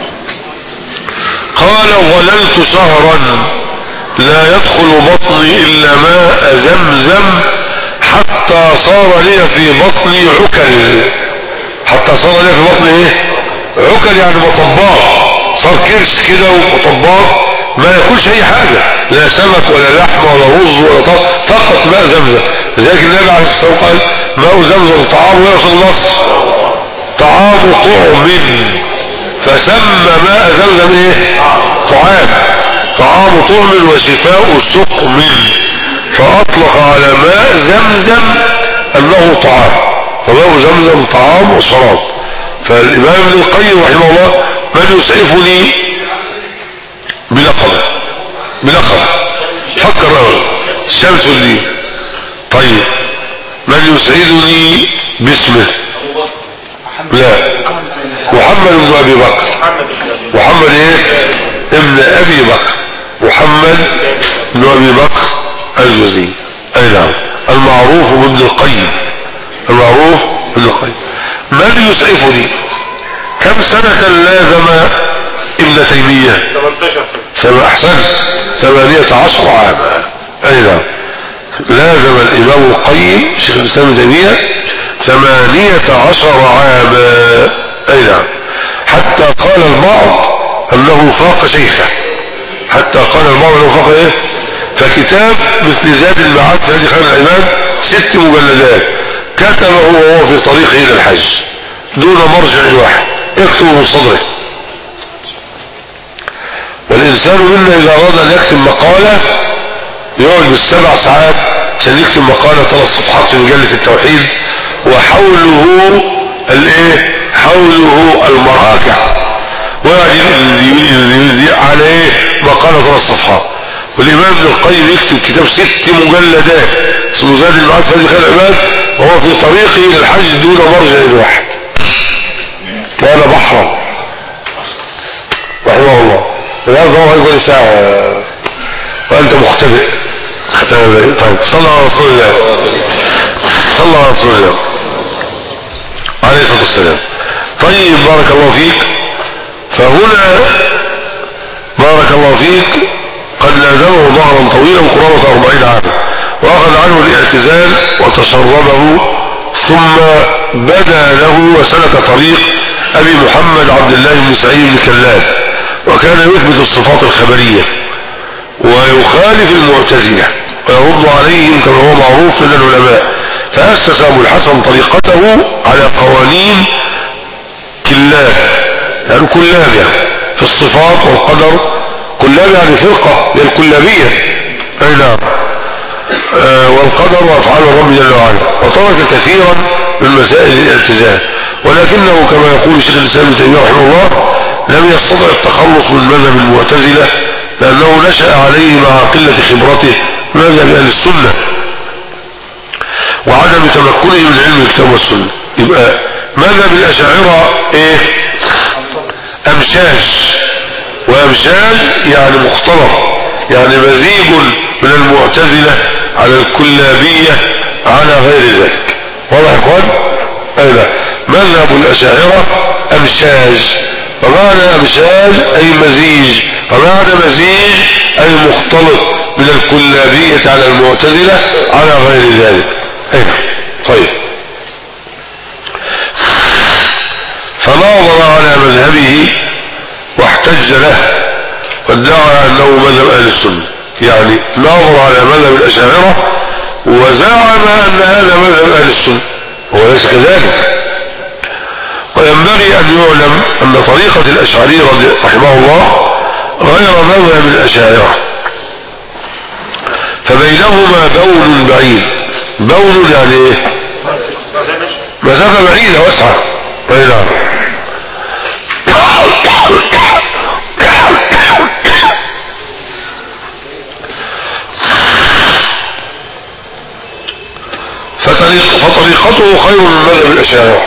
قال: ظللت شهرا لا يدخل بطني إلا ماء زمزم حتى صار لي في بطني عكل. حتى صار لي في بطني ايه؟ عكل، يعني مطباق، صار كرش كده ومطباق، ما ياكلش اي حاجة، لا سمك ولا لحمة ولا رز ولا طاق، فقط ماء زمزم. لذلك النبي عليه الصلاة والسلام قال: ماء زمزم طعام يا رسول الله، طعام طعم، فسمى ماء زمزم ايه؟ طعام، طعام طعم وشفاء سقم، فأطلق على ماء زمزم أنه طعام، فماء زمزم طعام وشراب. فالإمام ابن القيم رحمه الله: من يسعفني بلقب بلقب فكر أولا شمس الدين. طيب من يسعدني باسمه؟ لا، محمد بن أبي بكر. محمد ايه؟ ابن أبي بكر، محمد بن أبي بكر الجوزي. أي نعم، المعروف بابن القيم، المعروف بابن القيم. من يسعفني؟ كم سنة لازم ابن تيمية؟ ثمانية. أحسنت، ثمانية عشر عاما. أي نعم، لازم الإمام القيم شيخ الإسلام ابن تيمية ثمانية عشر عاما. أي نعم، حتى قال البعض أنه فاق شيخه، حتى قال البعض أنه فاق إيه؟ فكتاب مثل زاد المعاد في هذه خير العباد ست مجلدات كتبه وهو في طريقه إلى الحج دون مرجع واحد، يكتب من صدره. والإنسان منا إذا أراد أن يكتب مقالة يقعد بالسبع ساعات عشان يكتب مقالة ثلاث صفحات في مجلة التوحيد، وحوله الايه؟ حوله المراجع، ويعني على ايه؟ مقالة ثلاث صفحات. والإمام ابن القيم يكتب كتاب ست مجلدات اسمه زاد المعاد في هذه خير العباد وهو في طريقه إلى الحج دون مرجع واحد. كان بحرا رحمه الله. الآن هو يقول ساعة وأنت مختبئ. طيب صلى على رسول الله، صلى على رسول الله عليه الصلاة والسلام. طيب بارك الله فيك. فهنا بارك الله فيك قد لازمه ظهرا طويلا قرابة أربعين عاما، وأخذ عنه الاعتزال وتشربه، ثم بدا له وسلك طريق أبي محمد عبد الله بن سعيد بن كلاب، وكان يثبت الصفات الخبرية ويخالف المعتزلة ويرد عليهم كما هو معروف من العلماء. فأسس أبو الحسن طريقته على قوانين كلاب، يعني كلاب يعني في الصفات والقدر. كلاب يعني فرقة للكلابية. أي نعم. آه والقدر وأفعال الرب جل وعلا، وترك كثيرا من مسائل الاعتزال، ولكنه كما يقول شيخ الإسلام ابن تيمية رحمه الله لم يستطع التخلص من مذهب المعتزلة لأنه نشأ عليه مع قلة خبرته مذهب أهل السنة وعدم تمكنه من علم الكتاب والسنة. يبقى مذهب الأشاعرة ايه؟ أمشاج، وأمشاج يعني مختلط، يعني مزيج من المعتزلة على الكلابية على غير ذلك. واضح يا اخوان؟ اي لا، مذهب الأشاعرة أمشاج، ومعنى أمشاج أي مزيج، ومعنى مزيج أي مختلط من الكلابية على المعتزلة على غير ذلك. اي طيب، فناظر على مذهبه واحتج له وادعى أنه مذهب أهل السنة، يعني ناظر على مذهب الأشاعرة وزعم أن هذا مذهب أهل السنة، هو ليس كذلك. وينبغي أن يعلم أن طريقة الأشعري رحمه الله غير مذهب الأشاعرة، فبينهما بون بعيد. بون يعني ايه؟ مسافة بعيدة واسعة. اي نعم. فطريقته خير من مذهب الأشاعرة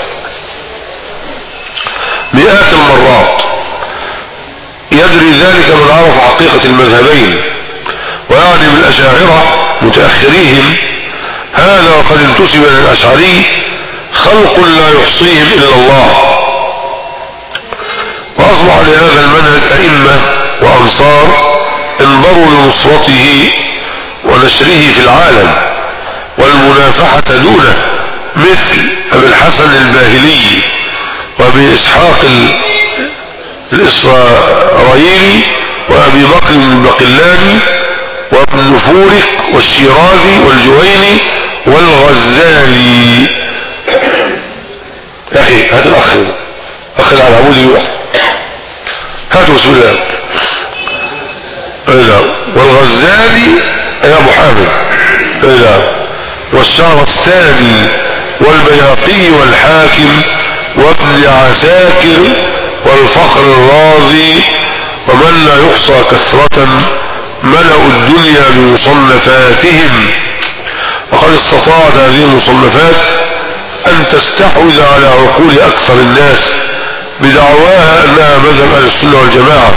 مئات المرات. يدري ذلك من عرف حقيقة المذهبين، ويعني بالأشاعرة متأخريهم هذا وقد انتسب إلى الأشعري خلق لا يحصيهم إلا الله. وأصبح لهذا المنهج أئمة وأنصار انبروا لنصرته ونشره في العالم والمنافحة دونه، مثل أبي الحسن الباهلي وأبي إسحاق الإسرائيلي وأبي بكر البقلاني وابن فورك والشيرازي والجويني والغزالي. يا أخي هات الأخ أخ العبودي هاتوا بسم الله. والغزالي يا أبو حامد والشهرستاني والبيهقي والحاكم وابن عساكر والفخر الرازي ومن لا يحصى كثرة ملأوا الدنيا بمصنفاتهم. وقد استطاعت هذه المصنفات أن تستحوذ على عقول أكثر الناس بدعواها أنها مذهب أهل السنة والجماعة،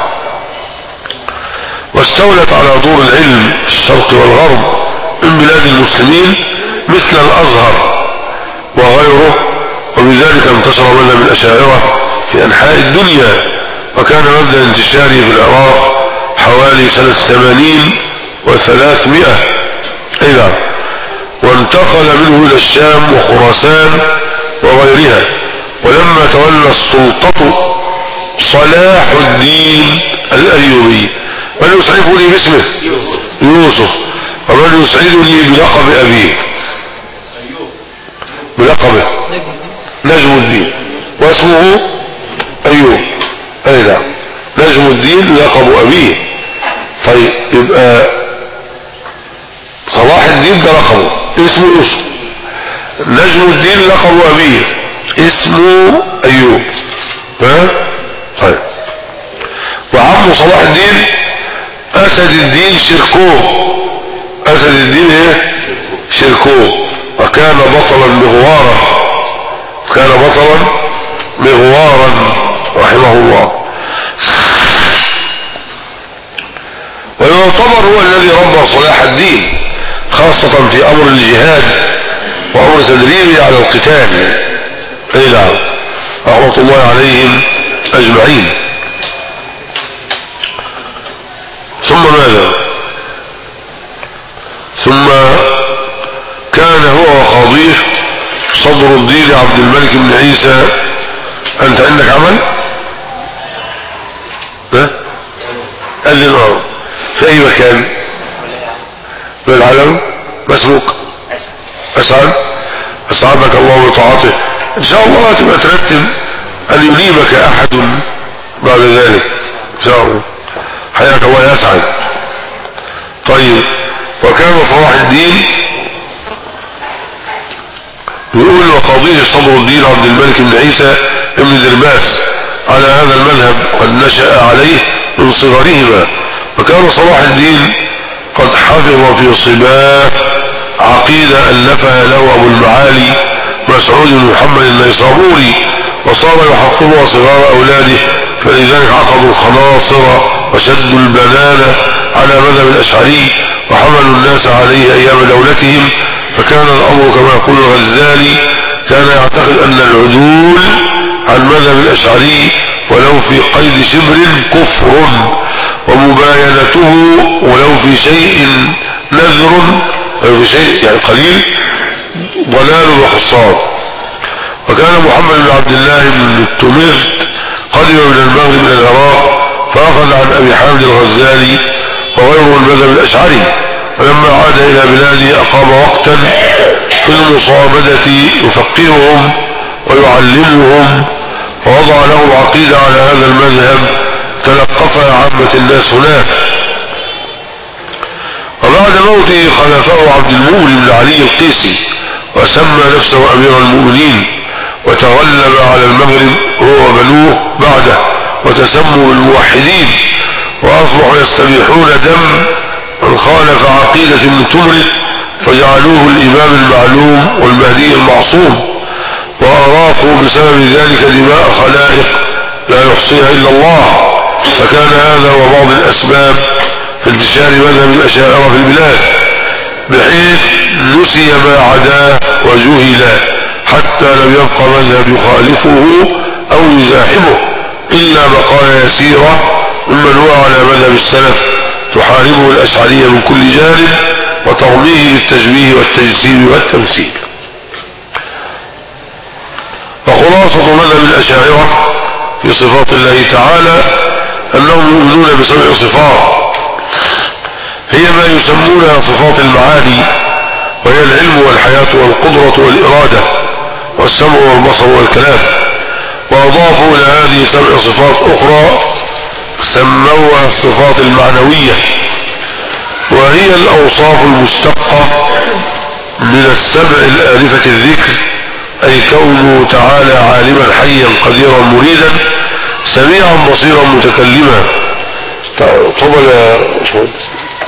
واستولت على دور العلم في الشرق والغرب من بلاد المسلمين مثل الأزهر وغيره. وبذلك انتشر مذهب الأشاعرة في أنحاء الدنيا، وكان مبدأ انتشاره في العراق حوالي سنة ثمانين وثلاثمائة إلى وانتقل منه إلى الشام وخراسان وغيرها. ولما تولى السلطة صلاح الدين الأيوبي، من يسعفني باسمه؟ يوسف. ومن يسعدني بلقب أبيه؟ بلقبه نجم الدين، واسمه أيوب. أي نعم، نجم الدين لقب أبيه. طيب يبقى صلاح الدين ده لقبه، اسمه يوسف. نجم الدين لقب أبيه، اسمه أيوب. ها؟ طيب. وعمه صلاح الدين أسد الدين شركوه. أسد الدين ايه؟ شركوه. وكان بطلا مغوارا، كان بطلا مغوارا رحمه الله. ويعتبر هو الذي ربى صلاح الدين، خاصة في أمر الجهاد وأمر تدريبه على القتال. أي نعم، رحمة الله عليهم أجمعين. ثم ماذا؟ ثم كان هو وقاضيه صدر الدين عبد الملك بن عيسى. أنت عندك عمل؟ ها؟ قال لي نعم. في أي مكان؟ في العالم. ما اسمك؟ أسعد. أسعدك الله بطاعته. إن شاء الله تبقى ترتب أن ينيبك أحد بعد ذلك إن شاء الله. حياك الله يا أسعد. طيب. وكان صلاح الدين يقول وقاضيه صدر الدين عبد الملك بن عيسى ابن درباس على هذا المذهب قد نشأ عليه من صغرهما. وكان صلاح الدين قد حفظ في صباه عقيدة ألفها له أبو المعالي مسعود بن محمد النيسابوري، وصار يحفظها صغار أولاده، فلذلك عقدوا الخناصر وشدوا البنانة على مذهب الأشعري وحملوا الناس عليه أيام دولتهم. فكان الأمر كما يقول الغزالي، كان يعتقد أن العدول عن مذهب الأشعري ولو في قيد شبر كفر، ومباينته ولو في شيء نذر ولو في شيء يعني قليل ضلال وخسران. وكان محمد بن عبد الله بن التمرت قدم من المغرب إلى العراق، فأخذ عن أبي حامد الغزالي وغيره المذهب الأشعري. ولما عاد إلى بلاده أقام وقتا في المصابدة يفقههم ويعلمهم، ووضع لهم عقيدة على هذا المذهب تلقفها عامة الناس هناك. وبعد موته خلفه عبد المولي بن علي القيسي، وسمى نفسه أمير المؤمنين وتغلب على المغرب هو وبنوه بعده وتسموا بالموحدين، وأصبحوا يستبيحون دم من خالف عقيدة من تمرد فجعلوه الإمام المعلوم والمهدي المعصوم، وأراقوا بسبب ذلك دماء خلائق لا يحصيها إلا الله. فكان هذا وبعض الأسباب في انتشار مذهب الأشاعرة في البلاد، بحيث نسي ما عداه وجهل حتى لم يبقى مذهب يخالفه أو يزاحمه إلا بقايا يسيرة ممن هو على مذهب السلف تحاربه الأشعرية من كل جانب وترميه بالتشبيه والتجسيم والتمثيل. فخلاصة مذهب الأشاعرة في صفات الله تعالى أنهم يؤمنون بسبع صفات هي ما يسمونها صفات المعاني، وهي العلم والحياة والقدرة والإرادة والسمع والبصر والكلام، وأضافوا إلى هذه سبع صفات أخرى سموها الصفات المعنوية، وهي الأوصاف المشتقة من السبع الآلفة الذكر، أي كونه تعالى عالما حيا قديرا مريدا سميعا بصيرا متكلما. تفضل يا باشمهندس.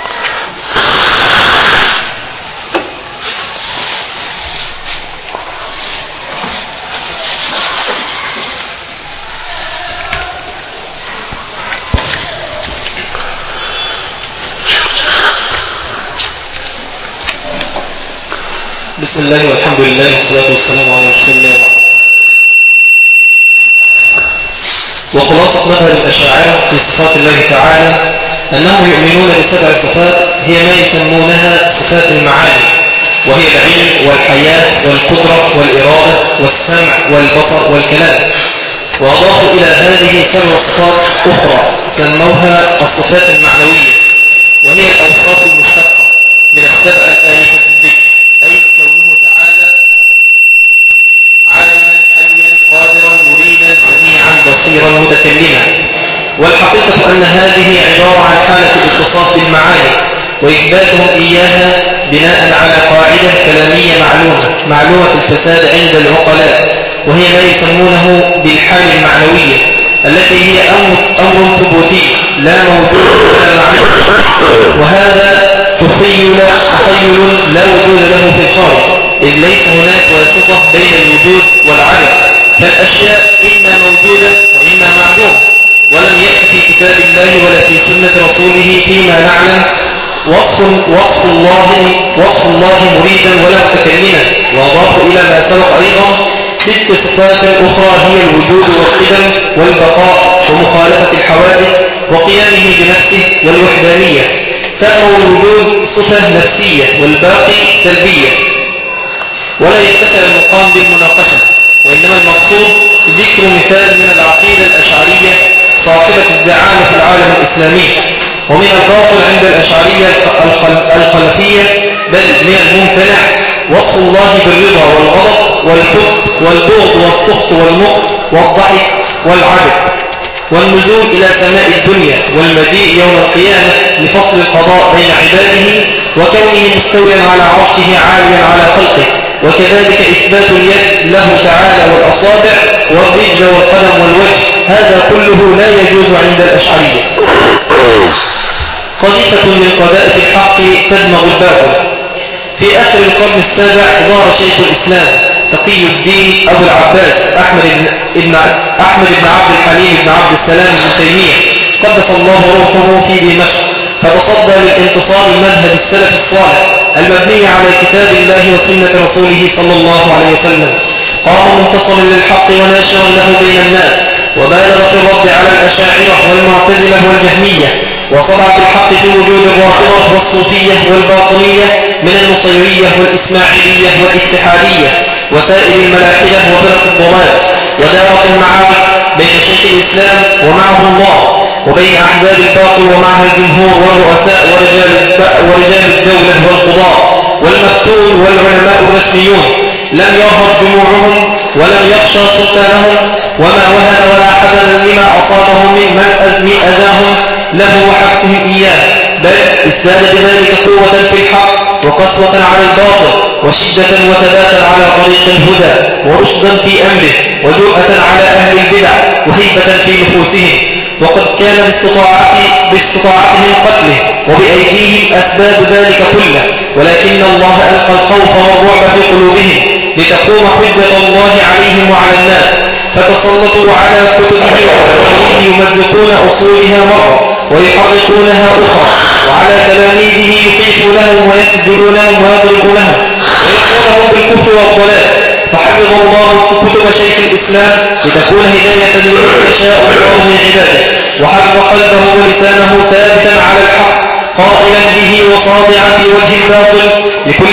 بسم الله والحمد لله والصلاة والسلام على رسول الله. وخلاصة مذهب الأشاعرة في صفات الله تعالى أنهم يؤمنون بسبع صفات هي ما يسمونها صفات المعاني، وهي العلم والحياة والقدرة والإرادة والسمع والبصر والكلام، وأضافوا إلى هذه سبع صفات أخرى سموها الصفات المعنوية، وهي الأوصاف المشتقة من السبع الآلفة الذكر، أي كونه تعالى عالما حيا قادرا مريدا سميعا بصيرا متكلما. والحقيقة أن هذه عبارة عن حالة الاتصاف بالمعاني وإثباتهم إياها بناء على قاعدة كلامية معلومة معلومة الفساد عند العقلاء، وهي ما يسمونه بالحال المعنوية التي هي أمر ثبوتي لا موجود ولا معلوم، وهذا تخيل تخيل لا وجود له في الخارج، إذ ليس هناك واسطة بين الوجود والعدم، فالأشياء إما موجودة وإما معدومة، ولم يأتي في كتاب الله ولا في سنة رسوله فيما نعلم وصف, وصف, الله, وصف الله مريدا ولا متكلما. وأضاف إلى ما سبق أيضا ست صفات أخرى هي الوجود والقدم والبقاء ومخالفة الحوادث وقيامه بنفسه والوحدانية. سموا الوجود صفة نفسية والباقي سلبية، ولا يتسع المقام بالمناقشة، وإنما المقصود ذكر مثال من العقيدة الأشعرية صاحبة الزعامة في العالم الإسلامي. ومن الباطل عند الأشعرية الخلفية بل من الممتنع وصف الله بالرضا والغضب والحب والبغض والسخط والمقت والضحك والعجب والنزول إلى سماء الدنيا والمجيء يوم القيامة لفصل القضاء بين عباده وكونه مستويا على عرشه عاليا على خلقه، وكذلك إثبات اليد له تعالى والأصابع والرجل والقدم والوجه. هذا كله لا يجوز عند الأشعرية. قذيفة من قذائف الحق تدمغ الباطل. في آخر القرن السابع ظهر شيخ الإسلام تقي الدين أبو العباس أحمد بن أحمد بن عبد الحليم بن عبد السلام بن تيمية قدس الله روحه في دمشق، فتصدى للانتصار لمذهب السلف الصالح المبني على كتاب الله وسنة رسوله صلى الله عليه وسلم. قام منتصرا للحق وناشرا له بين الناس، وبالغ في الرد على الأشاعرة والمعتزلة والجهمية، وصدع في الحق في وجود الرافضة والصوفية والباطنية من النصيرية والإسماعيلية والاتحادية وسائر الملاحدة وفرق الضلال، ودارت المعارك بين شيخ الإسلام ومعه الله، وبين أحزاب الباطل ومعها الجمهور والرؤساء ورجال, ورجال الدولة والقضاء والمفتون والعلماء الرسميون. لم يظهر جموعهم ولم يخشى سلطانهم، وما وهن ولا حزن لما أصابهم من من أذاهم له وحبسهم إياه، بل ازداد بذلك قوة في الحق وقسوة على الباطل وشدة وثباتا على طريق الهدى ورشدا في أمره وجرأة على أهل البدع وهيبة في نفوسهم. وقد كان باستطاعته باستطاعتهم قتله وبأيديهم أسباب ذلك كله، ولكن الله ألقى الخوف والرعب في قلوبهم لتقوم حجة الله عليهم وعلى الناس، فتسلطوا على كتبه وتلاميذه يمزقون أصولها مرة ويحرقونها أخرى، وعلى تلاميذه يطيفونهم ويسجدونهم ويضربونهم ويأمرهم بالكفر والضلال. فحفظ الله كتب شيخ الإسلام لتكون هداية لمن يشاء الله من عباده، وحفظ قلبه ولسانه ثابتا على الحق قائلا به وصادعا في وجه الباطل لكل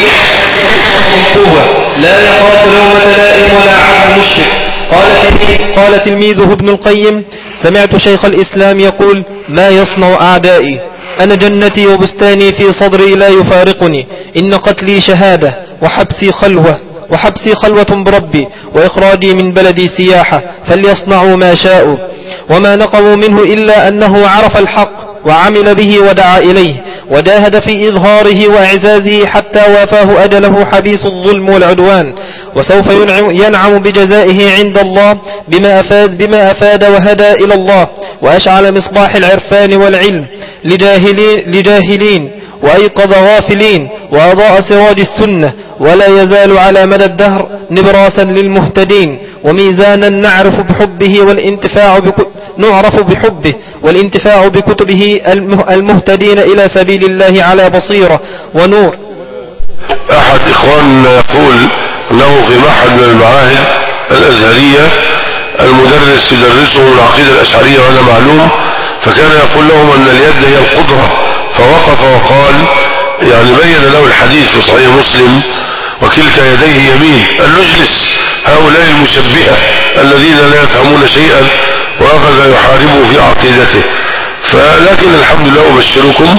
قوة لا يخاف لومة لائم ولا عبد مشرك. قال قال تلميذه ابن القيم: سمعت شيخ الإسلام يقول: ما يصنع أعدائي؟ أنا جنتي وبستاني في صدري لا يفارقني، إن قتلي شهادة وحبسي خلوة وحبسي خلوة بربي وإخراجي من بلدي سياحة، فليصنعوا ما شاءوا. وما نقموا منه إلا أنه عرف الحق وعمل به ودعا إليه وجاهد في إظهاره وإعزازه حتى وافاه أجله حبيس الظلم والعدوان، وسوف ينعم بجزائه عند الله بما أفاد, بما أفاد وهدى إلى الله، وأشعل مصباح العرفان والعلم لجاهلين, لجاهلين وأيقظ غافلين، وأضاء سراج السنة، ولا يزال على مدى الدهر نبراسا للمهتدين وميزانا نعرف بحبه والانتفاع بك... نعرف بحبه والانتفاع بكتبه المهتدين إلى سبيل الله على بصيرة ونور. أحد إخواننا يقول أنه في معهد من المعاهد الأزهرية المدرس يدرسه العقيدة الأشعرية وهذا معلوم، فكان يقول لهم أن اليد هي القدرة، فوقف وقال يعني بين له الحديث في صحيح مسلم: وكلتا يديه يمين. أن نجلس هؤلاء المشبهة الذين لا يفهمون شيئا وأخذ يحاربوا في عقيدته. فلكن الحمد لله أبشركم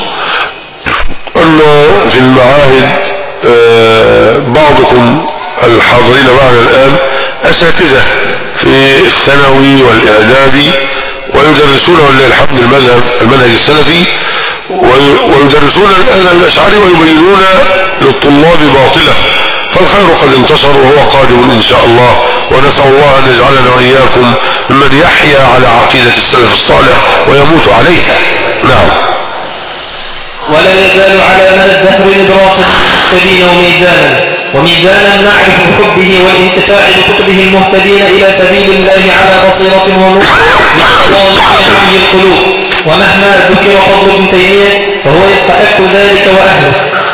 أن في المعاهد بعضكم الحاضرين معنا الآن أساتذة في الثانوي والإعدادي ويدرسون ولله الحمد المذهب المنهج السلفي ويدرسون الأذهب الأشعري ويبينون للطلاب باطله، فالخير قد انتصر وهو قادم إن شاء الله، ونسأل الله أن يجعلنا وإياكم ممن يحيا على عقيدة السلف الصالح ويموت عليها. نعم. ولا يزال على مدى الدهر نبراسا المهتدين وميزانا وميزانا نعرف بحبه والانتفاع بكتبه المهتدين إلى سبيل الله على بصيرة ونور الله في عمي القلوب. ومهما ذكر فضل ابن تيمية فهو يستحق ذلك وأهله،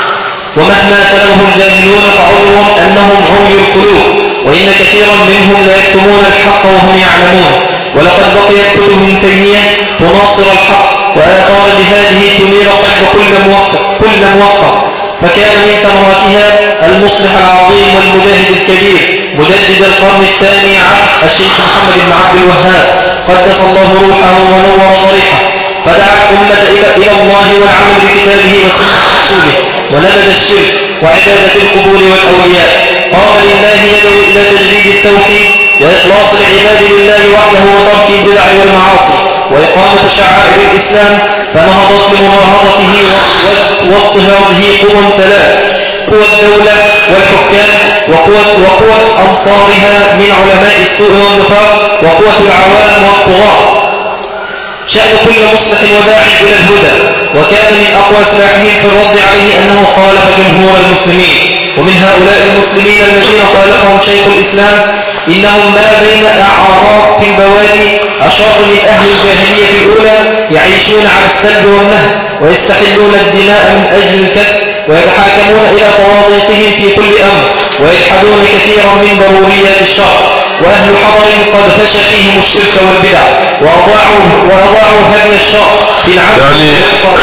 ومهما تلوه الجاهلون فعلمهم أنهم عمي القلوب، وإن كثيرا منهم لا يكتمون الحق وهم يعلمون. ولقد بقيت كتب ابن تيمية تناصر الحق وآثار جهاده تنير قلب كل موفق كل موفق فكان من ثمراتها المصلح العظيم والمجاهد الكبير مجدد القرن الثاني عشر الشيخ محمد بن عبد الوهاب قدس الله روحه ونور صريحه، فدعا الأمة إلى الله والعمل بكتابه وسنة رسوله ونبذ الشرك وعبادة القبور والأولياء. قام لله يدعو إلى تجديد التوحيد وإخلاص العباد لله وحده وترك البدع والمعاصي وإقامة شعائر الإسلام، فنهضت لمناهضته واضطهاده قوى ثلاث: قوى الدولة والحكام، وقوى, وقوى أنصارها من علماء السوء والنفاق، وقوى العوام والطغاة. شأن كل مصلح وداعي إلى الهدى، وكان من أقوى سلاحهم في الرد عليه أنه خالف جمهور المسلمين. ومن هؤلاء المسلمين الذين خالفهم شيخ الإسلام إنهم ما بين أعراض في البوادي أشر من أهل الجاهلية الأولى يعيشون على السلب والنهب ويستحلون الدماء من أجل الكسب ويتحاكمون إلى طواغيتهم في كل أمر ويجحدون كثيرا من ضروريات الشرع. وأهل حضر قد فشى فيهم الشرك والبدع وأضاعوا وأضاعوا هدي الشرع في العمل. يعني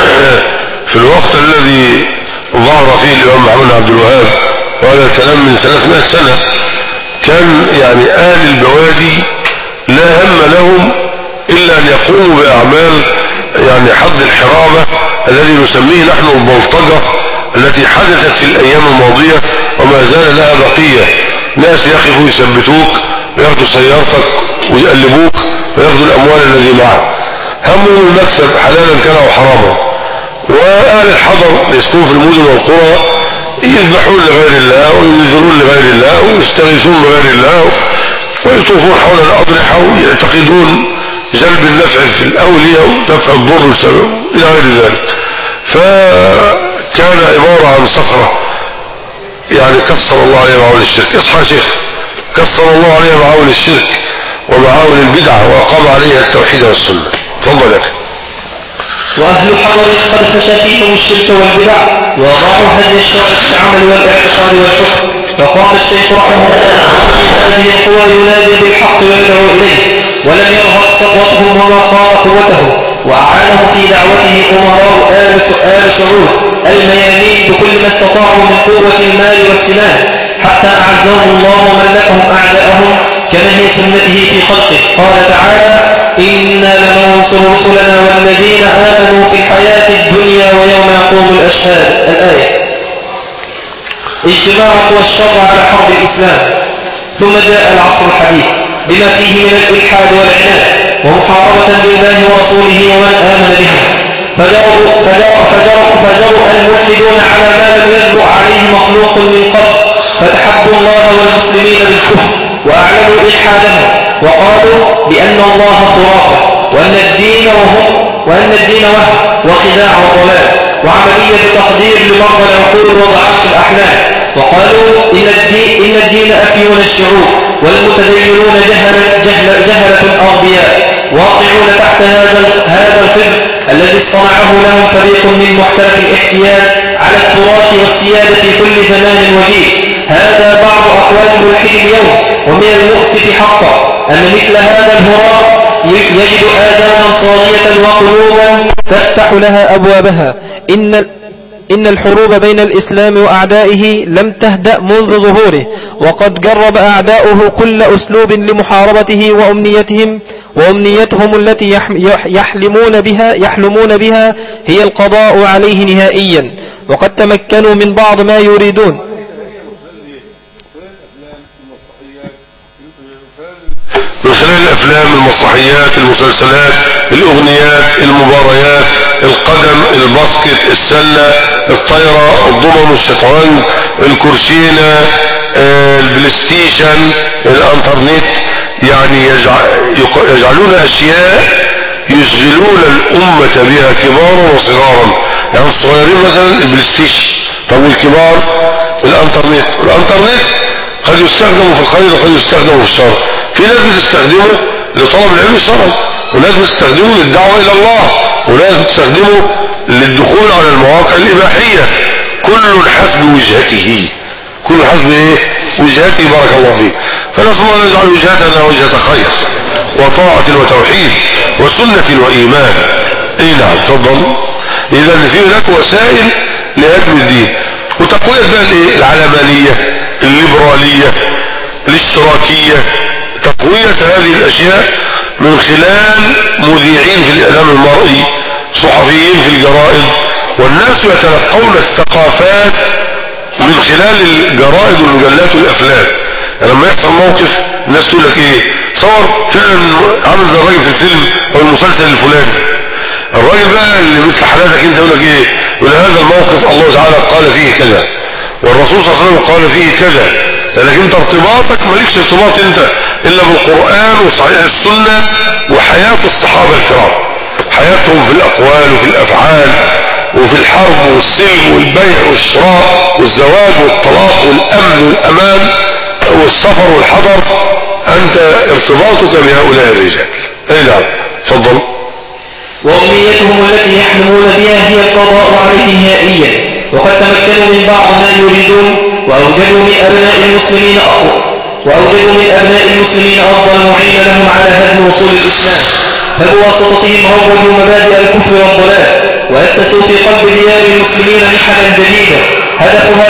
في الوقت الذي ظهر فيه الإمام محمد عبد الوهاب، وهذا الكلام من ثلاثمائة سنة، كان يعني أهل البوادي لا هم لهم إلا أن يقوموا بأعمال يعني حد الحرابة الذي نسميه نحن البلطجة التي حدثت في الأيام الماضية وما زال لها بقية. ناس يقفوا يثبتوك وياخدوا سيارتك ويقلبوك وياخدوا الأموال الذي معك، همهم المكسب حلالا كان أو حراما. وأهل الحضر يسكنوا في المدن والقرى يذبحون لغير الله وينذرون لغير الله ويستغيثون بغير الله ويطوفون حول الأضرحة ويعتقدون جلب النفع في الأولياء ودفع الضر إلى غير ذلك. فكان عبارة عن صخرة يعني كسر الله عليه معاول الشرك. اصحى شيخ، كسر الله عليه معاول الشرك ومعاول البدعة وأقام عليها التوحيد والسنة. تفضل يا أخي. وأهل الحضر قد فشى فيهم الشرك والبدع وأضاعوا هدي الشرع في العمل والاعتقاد والحكم. فقال الشيخ رحمه الله هذه القوى ينادي بالحق ويدعو إليه ولم يرهق سطوتهم وما خاض قوته، وأعانه في دعوته أمراء آل سعود الميامين بكل ما استطاعوا من قوة المال والسلاح، حتى أعزهم الله وملكهم أعداءهم كما هي سنته في خلقه. قال تعالى إنا لننصر رسلنا والذين آمنوا في الحياة الدنيا ويوم يقوم الأشهاد. الآية. اجتماع قوى الشر على حرب الإسلام. ثم جاء العصر الحديث بما فيه من الإلحاد والعناد ومحاربة بالله ورسوله ومن آمن بها. فجروا, فجروا, فجروا, فجروا الملحدون على ما لم يجرؤ عليه مخلوق من قبل، فتحدوا الله والمسلمين بالكفر وأعلنوا إلحادهم وقالوا بأن الله خرافة وأن الدين وهم وأن الدين وهم وخداع وضلال وعملية تقدير لمرضى العقول وضعاف الأحلام. وقالوا إن الدين, إن الدين أفيون الشعوب والمتدينون جهلة, جهل جهلة الأغبياء واقعون تحت هذا هذا الخبر الذي صنعه لهم فريق من محترف الاحتيال على التراث والسيادة في كل زمان وجيل. هذا بعض أقوال الملحد اليوم، ومن المؤسف حقا أن مثل هذا الهراء يجد آذانا صاغية وقلوبا تفتح لها أبوابها. إن إن الحروب بين الإسلام وأعدائه لم تهدأ منذ ظهوره، وقد جرب أعداؤه كل أسلوب لمحاربته وأمنيتهم وأمنيتهم التي يحلمون بها يحلمون بها هي القضاء عليه نهائيا، وقد تمكنوا من بعض ما يريدون. من خلال الأفلام، المسرحيات، المسلسلات، الأغنيات، المباريات، القدم، الباسكت، السلة، الطايرة، الضمن، الشطرنج، الكرسينة، البلايستيشن، الانترنت، يعني يجعلون أشياء يشغلون الأمة بها كبارا وصغارا. يعني الصغيرين مثلا البلايستيشن، طب الكبار الانترنت. الانترنت قد يستخدم في الخير وقد يستخدم في الشر. في ناس بتستخدمه لطلب العلم الشرعي، وناس بتستخدمه للدعوة إلى الله، وناس بتستخدمه للدخول على المواقع الإباحية. كل حسب وجهته، كل حسب إيه؟ وجهته. بارك الله فيك. فنسأل الله أن يجعل وجهتنا وجهة خير وطاعة وتوحيد وسنة وإيمان. إيه نعم، تفضل. إذا في هناك وسائل لهدم الدين وتقوية بقى العلمانية، الليبرالية، الاشتراكية، تقوية هذه الأشياء من خلال مذيعين في الإعلام المرئي، صحفيين في الجرائد، والناس يتلقون الثقافات من خلال الجرائد والمجلات والأفلام. يعني لما يحصل موقف الناس تقول لك ايه، صور فعلا عامل زي الراجل في الفيلم او المسلسل الفلاني. الراجل بقى اللي مثل حالاتك انت يقول لك ايه، يقول هذا الموقف الله تعالى قال فيه كذا والرسول صلى الله عليه وسلم قال فيه كذا، لكن انت ارتباطك مالكش ارتباط انت الا بالقرآن وصحيح السنة وحياة الصحابة الكرام، حياتهم في الاقوال وفي الافعال وفي الحرب والسلم والبيع والشراء والزواج والطلاق والامن والامان والسفر والحضر. انت ارتباطك بهؤلاء الرجال. اي نعم، تفضل. وأمنيتهم التي يحلمون بها هي القضاء عليه نهائيا، وقد تمكنوا من بعض ما يريدون، وأوجدوا من أبناء المسلمين أقوى وأوجدوا من أبناء المسلمين أفضل معين لهم على هدم وصول الإسلام، فبواسطتهم روجوا مبادئ الكفر والضلال، وأسسوا في قلب ديار المسلمين محنا جديدة هدفها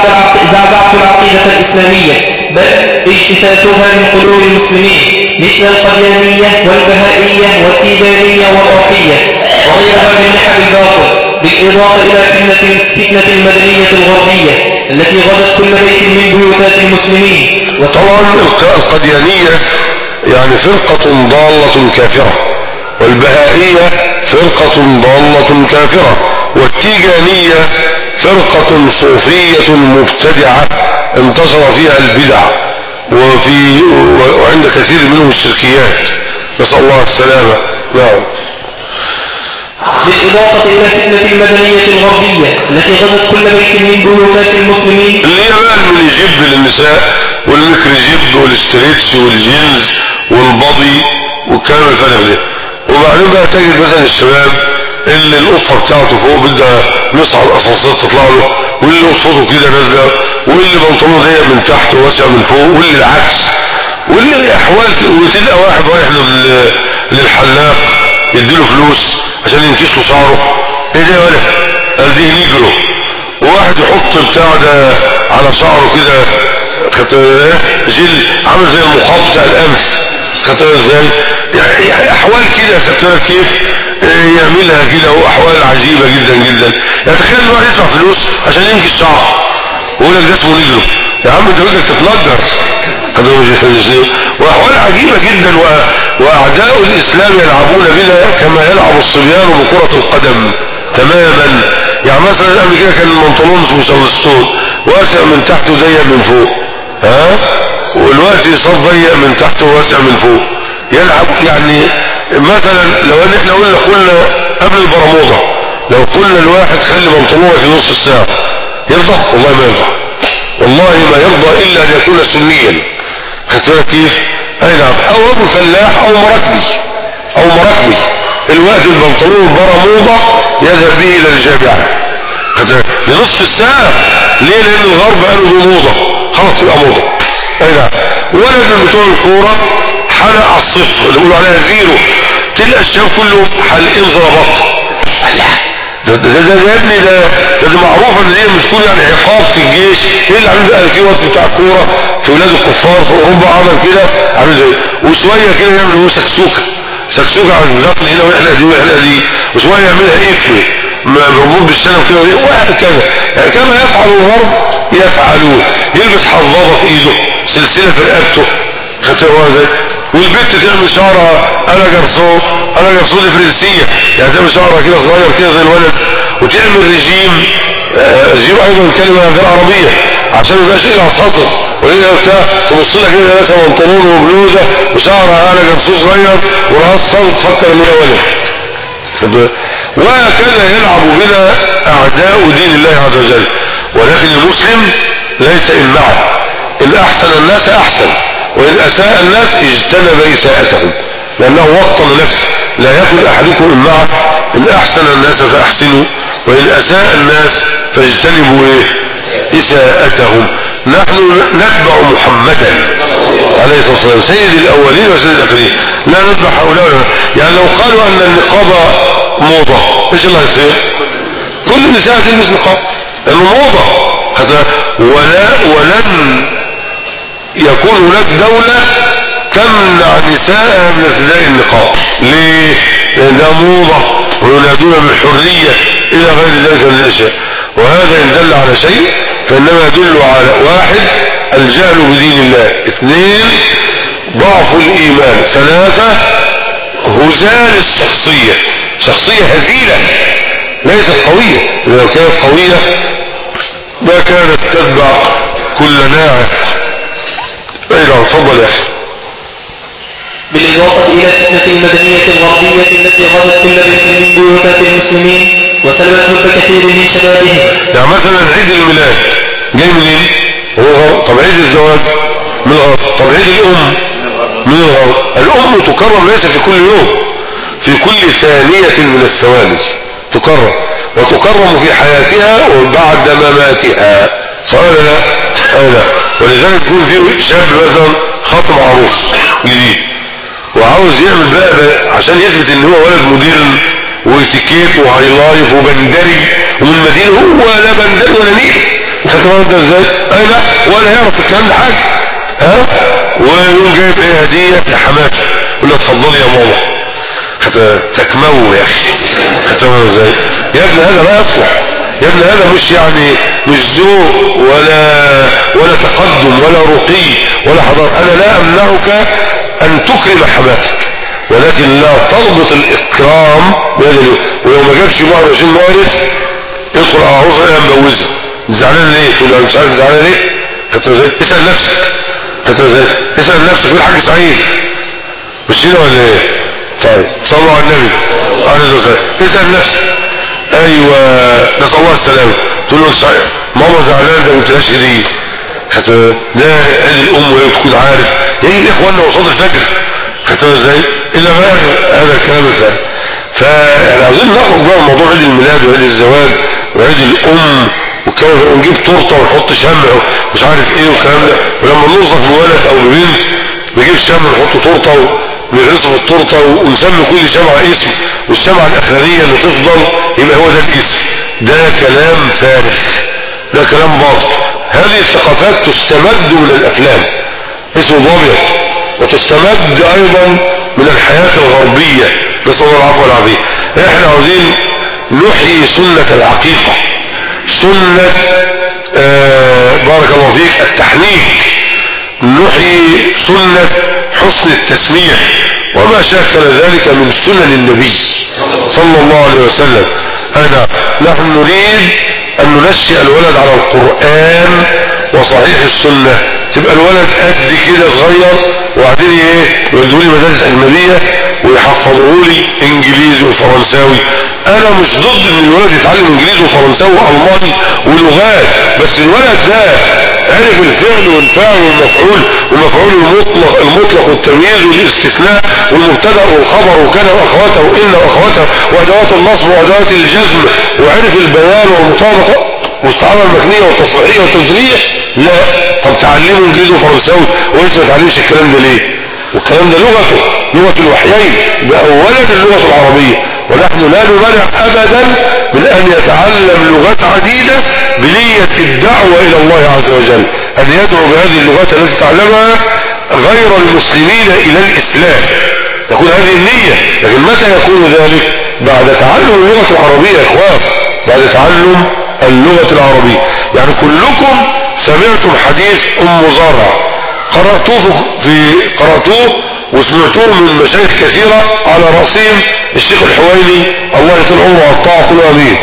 بعبعة العقيدة الإسلامية، بل اجتثاثها من قلوب المسلمين، مثل القديانية والبهائية والتيجانية والروحية وغيرها من نحل الباطل، بالإضافة إلى فتنة فتنة المدنية الغربية التي غزت كل بيت من بيوتات المسلمين. وطبعا القديانية يعني فرقة ضالة كافرة، والبهائية فرقة ضالة كافرة، والتيجانية فرقة صوفية مبتدعة انتشر فيها البدع وفي وعند كثير منهم الشركيات، نسأل الله السلامة. نعم. بالإضافة إلى فتنة المدنية الغربية التي غزت كل بيت من بيوتات المسلمين، اللي هي بقى من الجب للنساء والميكرو جيب والاستريتش والجينز والبادي والكلام الفارغ ده. وبعدين بقى تجد مثلا الشباب اللي القطفه بتاعته فوق بدها نصعد الاسانسير تطلع له، واللي قطفته كده نازله، واللي بنطلونه ضيق من تحت وواسع من فوق، واللي العكس، واللي احوال. وتلقى واحد رايح للحلاق يديله فلوس عشان ينكش له شعره، ايه ده ولا قال دي نيجرو. وواحد يحط بتاع ده على شعره كده جل عامل زي المخاط بتاع الانف، خدت ازاي؟ يعني احوال كده، خدت كيف يعملها كده، واحوال عجيبه جدا جدا. يعني تخيل الواحد يدفع فلوس عشان ينكي الشعر ويقول لك ده اسمه نيجرو. يا عم انت بدك تتنجر، واحوال عجيبه جدا. واعداء الاسلام يلعبون بنا كما يلعب الصبيان بكره القدم تماما. يعني مثلا قبل كده كان البنطلون اسمه شارلستون واسع من تحت وضيق من فوق، ها، والوقت صار ضيق من تحت وواسع من فوق. يلعب يعني مثلا لو ان احنا قلنا قلنا قبل البرموضه، لو قلنا الواحد خلي بنطلونك نص ساعه يرضى؟ والله ما يرضى، والله ما يرضى الا ان يكون سنيا. خدت بالك كيف؟ اي نعم. او ابو فلاح او مراكبي او مراكبي الوقت البنطلون البرموضه يذهب به الى الجامعه لنصف الساعه. ليه؟ لان الغرب قالوا دي موضه، خلاص يبقى موضه. اي نعم. ولد من بتوع الكوره حلق على الصفر اللي بيقولوا عليها زيرو، تلقى الشباب كلهم حلقين زرابط. ده ده ده يا ابني ده ده, ده معروف ان دي بتكون يعني عقاب في الجيش. ايه اللي عامل بقى في وقت بتاع الكوره في ولاد الكفار في اوروبا عمل كده، عامل زي وشويه كده يعمل هو سكسوكه سكسوكه على الزقل هنا ويحلق دي ويحلق دي، وشويه يعملها ايه مربوط بالسلم كده وهكذا. يعني كما يفعل الغرب يفعلون. يلبس حظاظه في ايده، سلسله في رقبته، خدتها ازاي؟ والبنت تعمل شعرها انا جرسون انا جرسون فرنسيه، يعني تعمل شعرها كده صغير كده زي الولد، وتعمل رجيم آه رجيم ايضا كلمه غير عربيه عشان ما يبقاش لها سطر، وهي بتاع تبص لها كده لابسه بنطلون وبلوزه وشعرها انا جرسون صغير وراسها وتفكر ان هي ولد. وهكذا يلعب بنا اعداء دين الله عز وجل. ولكن المسلم ليس امعه، ان احسن الناس احسن، وإن أساء الناس اجتنب إساءتهم، لأنه وطن نفسه. لا يكن أحدكم إمعه، إن أحسن الناس فأحسنوا، وإن أساء الناس فاجتنبوا إيه؟ إساءتهم. نحن نتبع محمدا عليه الصلاة والسلام سيد الأولين وسيد الآخرين، لا نتبع هؤلاء. يعني لو قالوا أن النقاب موضة إيش اللي هيصير؟ كل النساء تلبس نقاب لأنه موضة. ولا ولن يكون هناك دولة تمنع نساءها من ارتداء النقاب. ليه؟ لأن ده موضة وينادون بالحرية إلى غير ذلك من الأشياء. وهذا إن دل على شيء فإنما يدل على واحد الجهل بدين الله، اثنين ضعف الإيمان، ثلاثة هزال الشخصية، شخصية هزيلة ليست قوية. لو كانت قوية ما كانت تتبع كل ناعق. ايضا تفضل يا اخي. بالإضافة إلى فتنة المدنية الغربية التي غزت كل بيت من بيوتات المسلمين وسلبت حب كثير من شبابهم. يعني مثلا عيد الميلاد جاي منين؟ هو طب عيد الزواج من الغرب، طب عيد الأم من الغرب. الأم تكرم ليس في كل يوم، في كل ثانية من الثواني تكرم، وتكرم في حياتها وبعد مماتها، صح ولا لا؟ أو لا؟ ولذلك يكون في شاب مثلا خاطب عروس جديد وعاوز يعمل بقى, بقى عشان يثبت ان هو ولد موديرن واتيكيت وهاي لايف وبندري ومن مدينه، هو لا بندري ولا نيل. خدت بالك ازاي؟ اي لا، ولا يعرف الكلام ده حاجه. ها؟ ويقوم جايب ايه هديه لحماته، يقول له اتفضلي يا ماما. تكمو يا اخي. خدت بالك ازاي؟ يا ابني هذا لا يصلح، يا ابني هذا مش يعني مش ذوق ولا ولا تقدم ولا رقي ولا حضارة. انا لا امنعك ان تكرم حماتك، ولكن لا تربط الاكرام بهذا. ولو ما جابش واحد وعشرين مارس يدخل على عروسه ايه مجوزها، زعلان ليه؟ تقول له مش عارف زعلان ليه؟ حتى ازاي؟ اسال نفسك حتى ازاي؟ اسال نفسك في الحاج سعيد مش كده ولا ايه؟ طيب صلوا على النبي عليه الصلاه والسلام. اسال نفسك ايوه نسال الله السلامه. تقول له ماما زعلانه ده ما قلتلهاش هديه، حتى ده عيد الام وهي تكون عارف يجي اخواننا وصاد الفجر حتى ازاي الى غير هذا الكلام الثاني. فاحنا عاوزين نخرج بقى من موضوع عيد الميلاد وعيد الزواج وعيد الام والكلام ده، ونجيب تورته ونحط شمع ومش عارف ايه والكلام ده، ولما نوصف بولد او ببنت نجيب شمع ونحط تورته ونغرسه في التورته ونسمي كل شمعه اسم، والشمعه الاخرانيه اللي تفضل يبقى هو ده الاسم. ده كلام فارغ، ده كلام باطل. هذه الثقافات تستمد من الافلام اسمه ضابط، وتستمد ايضا من الحياه الغربيه، نسال الله العفو والعافيه. احنا عاوزين نحيي سنه العقيقه، سنه آه بارك الله فيك التحنيك، نحيي سنه حسن التسميح وما شاكل ذلك من سنن النبي صلى الله عليه وسلم. أنا نحن نريد أن ننشئ الولد على القرآن وصحيح السنة، تبقى الولد قد كده صغير وبعدين ايه يودوا لي مدارس أجنبية ويحفظوا لي إنجليزي وفرنساوي. أنا مش ضد إن الولد يتعلم إنجليزي وفرنساوي وألماني ولغات، بس الولد ده عرف الفعل والفاعل والمفعول والمفعول المطلق المطلق والتمييز والاستثناء والمبتدا والخبر وكان واخواته وان واخواته وادوات النصب وادوات الجزم، وعرف البيان والمطابقه واستعاره المكنيه والتصريحيه والتمثيليه. لا، طب تعلمه انجليزي وفرنساوي وانت ما تعلمش الكلام ده ليه؟ والكلام ده لغته لغه الوحيين، ده اولا اللغه العربيه، ونحن لا نمنع ابدا من ان يتعلم لغات عديده بنيه الدعوه الى الله عز وجل، ان يدعو بهذه اللغات التي تعلمها غير المسلمين الى الاسلام، تكون هذه النيه. لكن متى يكون ذلك؟ بعد تعلم اللغه العربيه يا اخوان، بعد تعلم اللغه العربيه. يعني كلكم سمعتم حديث ام زرع، قراتوه في قراتوه وسمعتوه من مشايخ كثيره على راسهم الشيخ الحويني الله يطول عمره وقطعه كله امين.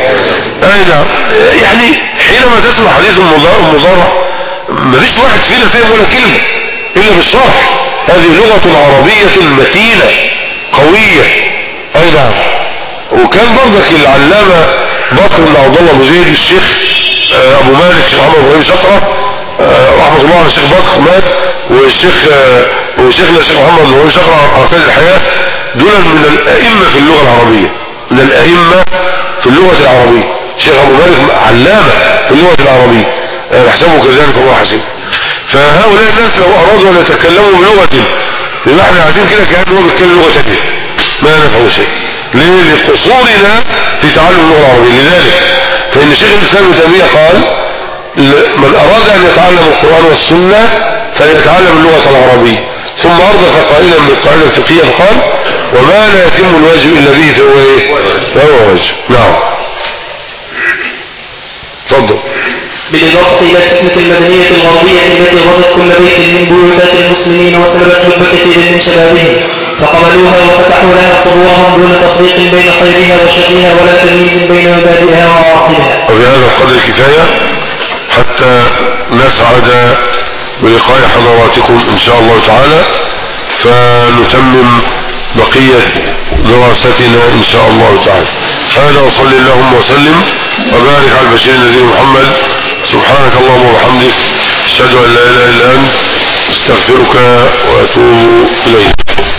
اين يعني حينما تسمع حديث ام زرع مفيش واحد فينا فاهم ولا كلمه الا بالشرح. هذه لغه عربيه متينه قويه. اي نعم. وكان برضك العلامه بكر بن عبد الله ابو زيد الشيخ ابو مالك الشيخ محمد ابراهيم شقره رحمه الله على الشيخ بكر مات، والشيخ وشيخنا الشيخ محمد ابراهيم شقره على قيد الحياه، دول من الائمه في اللغه العربيه، من الائمه في اللغه العربيه. الشيخ ابو مالك علامه في اللغه العربيه نحسبه كذلك الله حسين. فهؤلاء الناس لو ارادوا ان يتكلموا بلغه يبقى احنا قاعدين كده كأنه هو بيتكلم لغه ثانيه ما نفعه شيء. ليه؟ لقصورنا في تعلم اللغه العربيه. لذلك فان شيخ الاسلام ابن تيميه قال من اراد ان يتعلم القران والسنه فليتعلم اللغه العربيه، ثم اردف قائلا من القاعده الفقهيه فقال وما لا يتم الواجب الا به فهو ايه؟ فهو واجب. نعم. تفضل. بالإضافة إلى الفتنة المدنية الغربية التي غزت كل بيت من بيوتات المسلمين وسلبت حب كثير من شبابهم، فقبلوها وفتحوا لها صدورهم دون تفريق بين خيرها وشرها ولا تمييز بين مبادئها وعواقبها. وفي هذا القدر كفاية حتى نسعد بلقاء حضراتكم إن شاء الله تعالى، فنتمم بقية دراستنا إن شاء الله تعالى. هذا وصلي اللهم وسلم وبارك على البشير النبي محمد. سبحانك اللهم وبحمدك أشهد أن لا إله إلا أنت أستغفرك وأتوب إليك.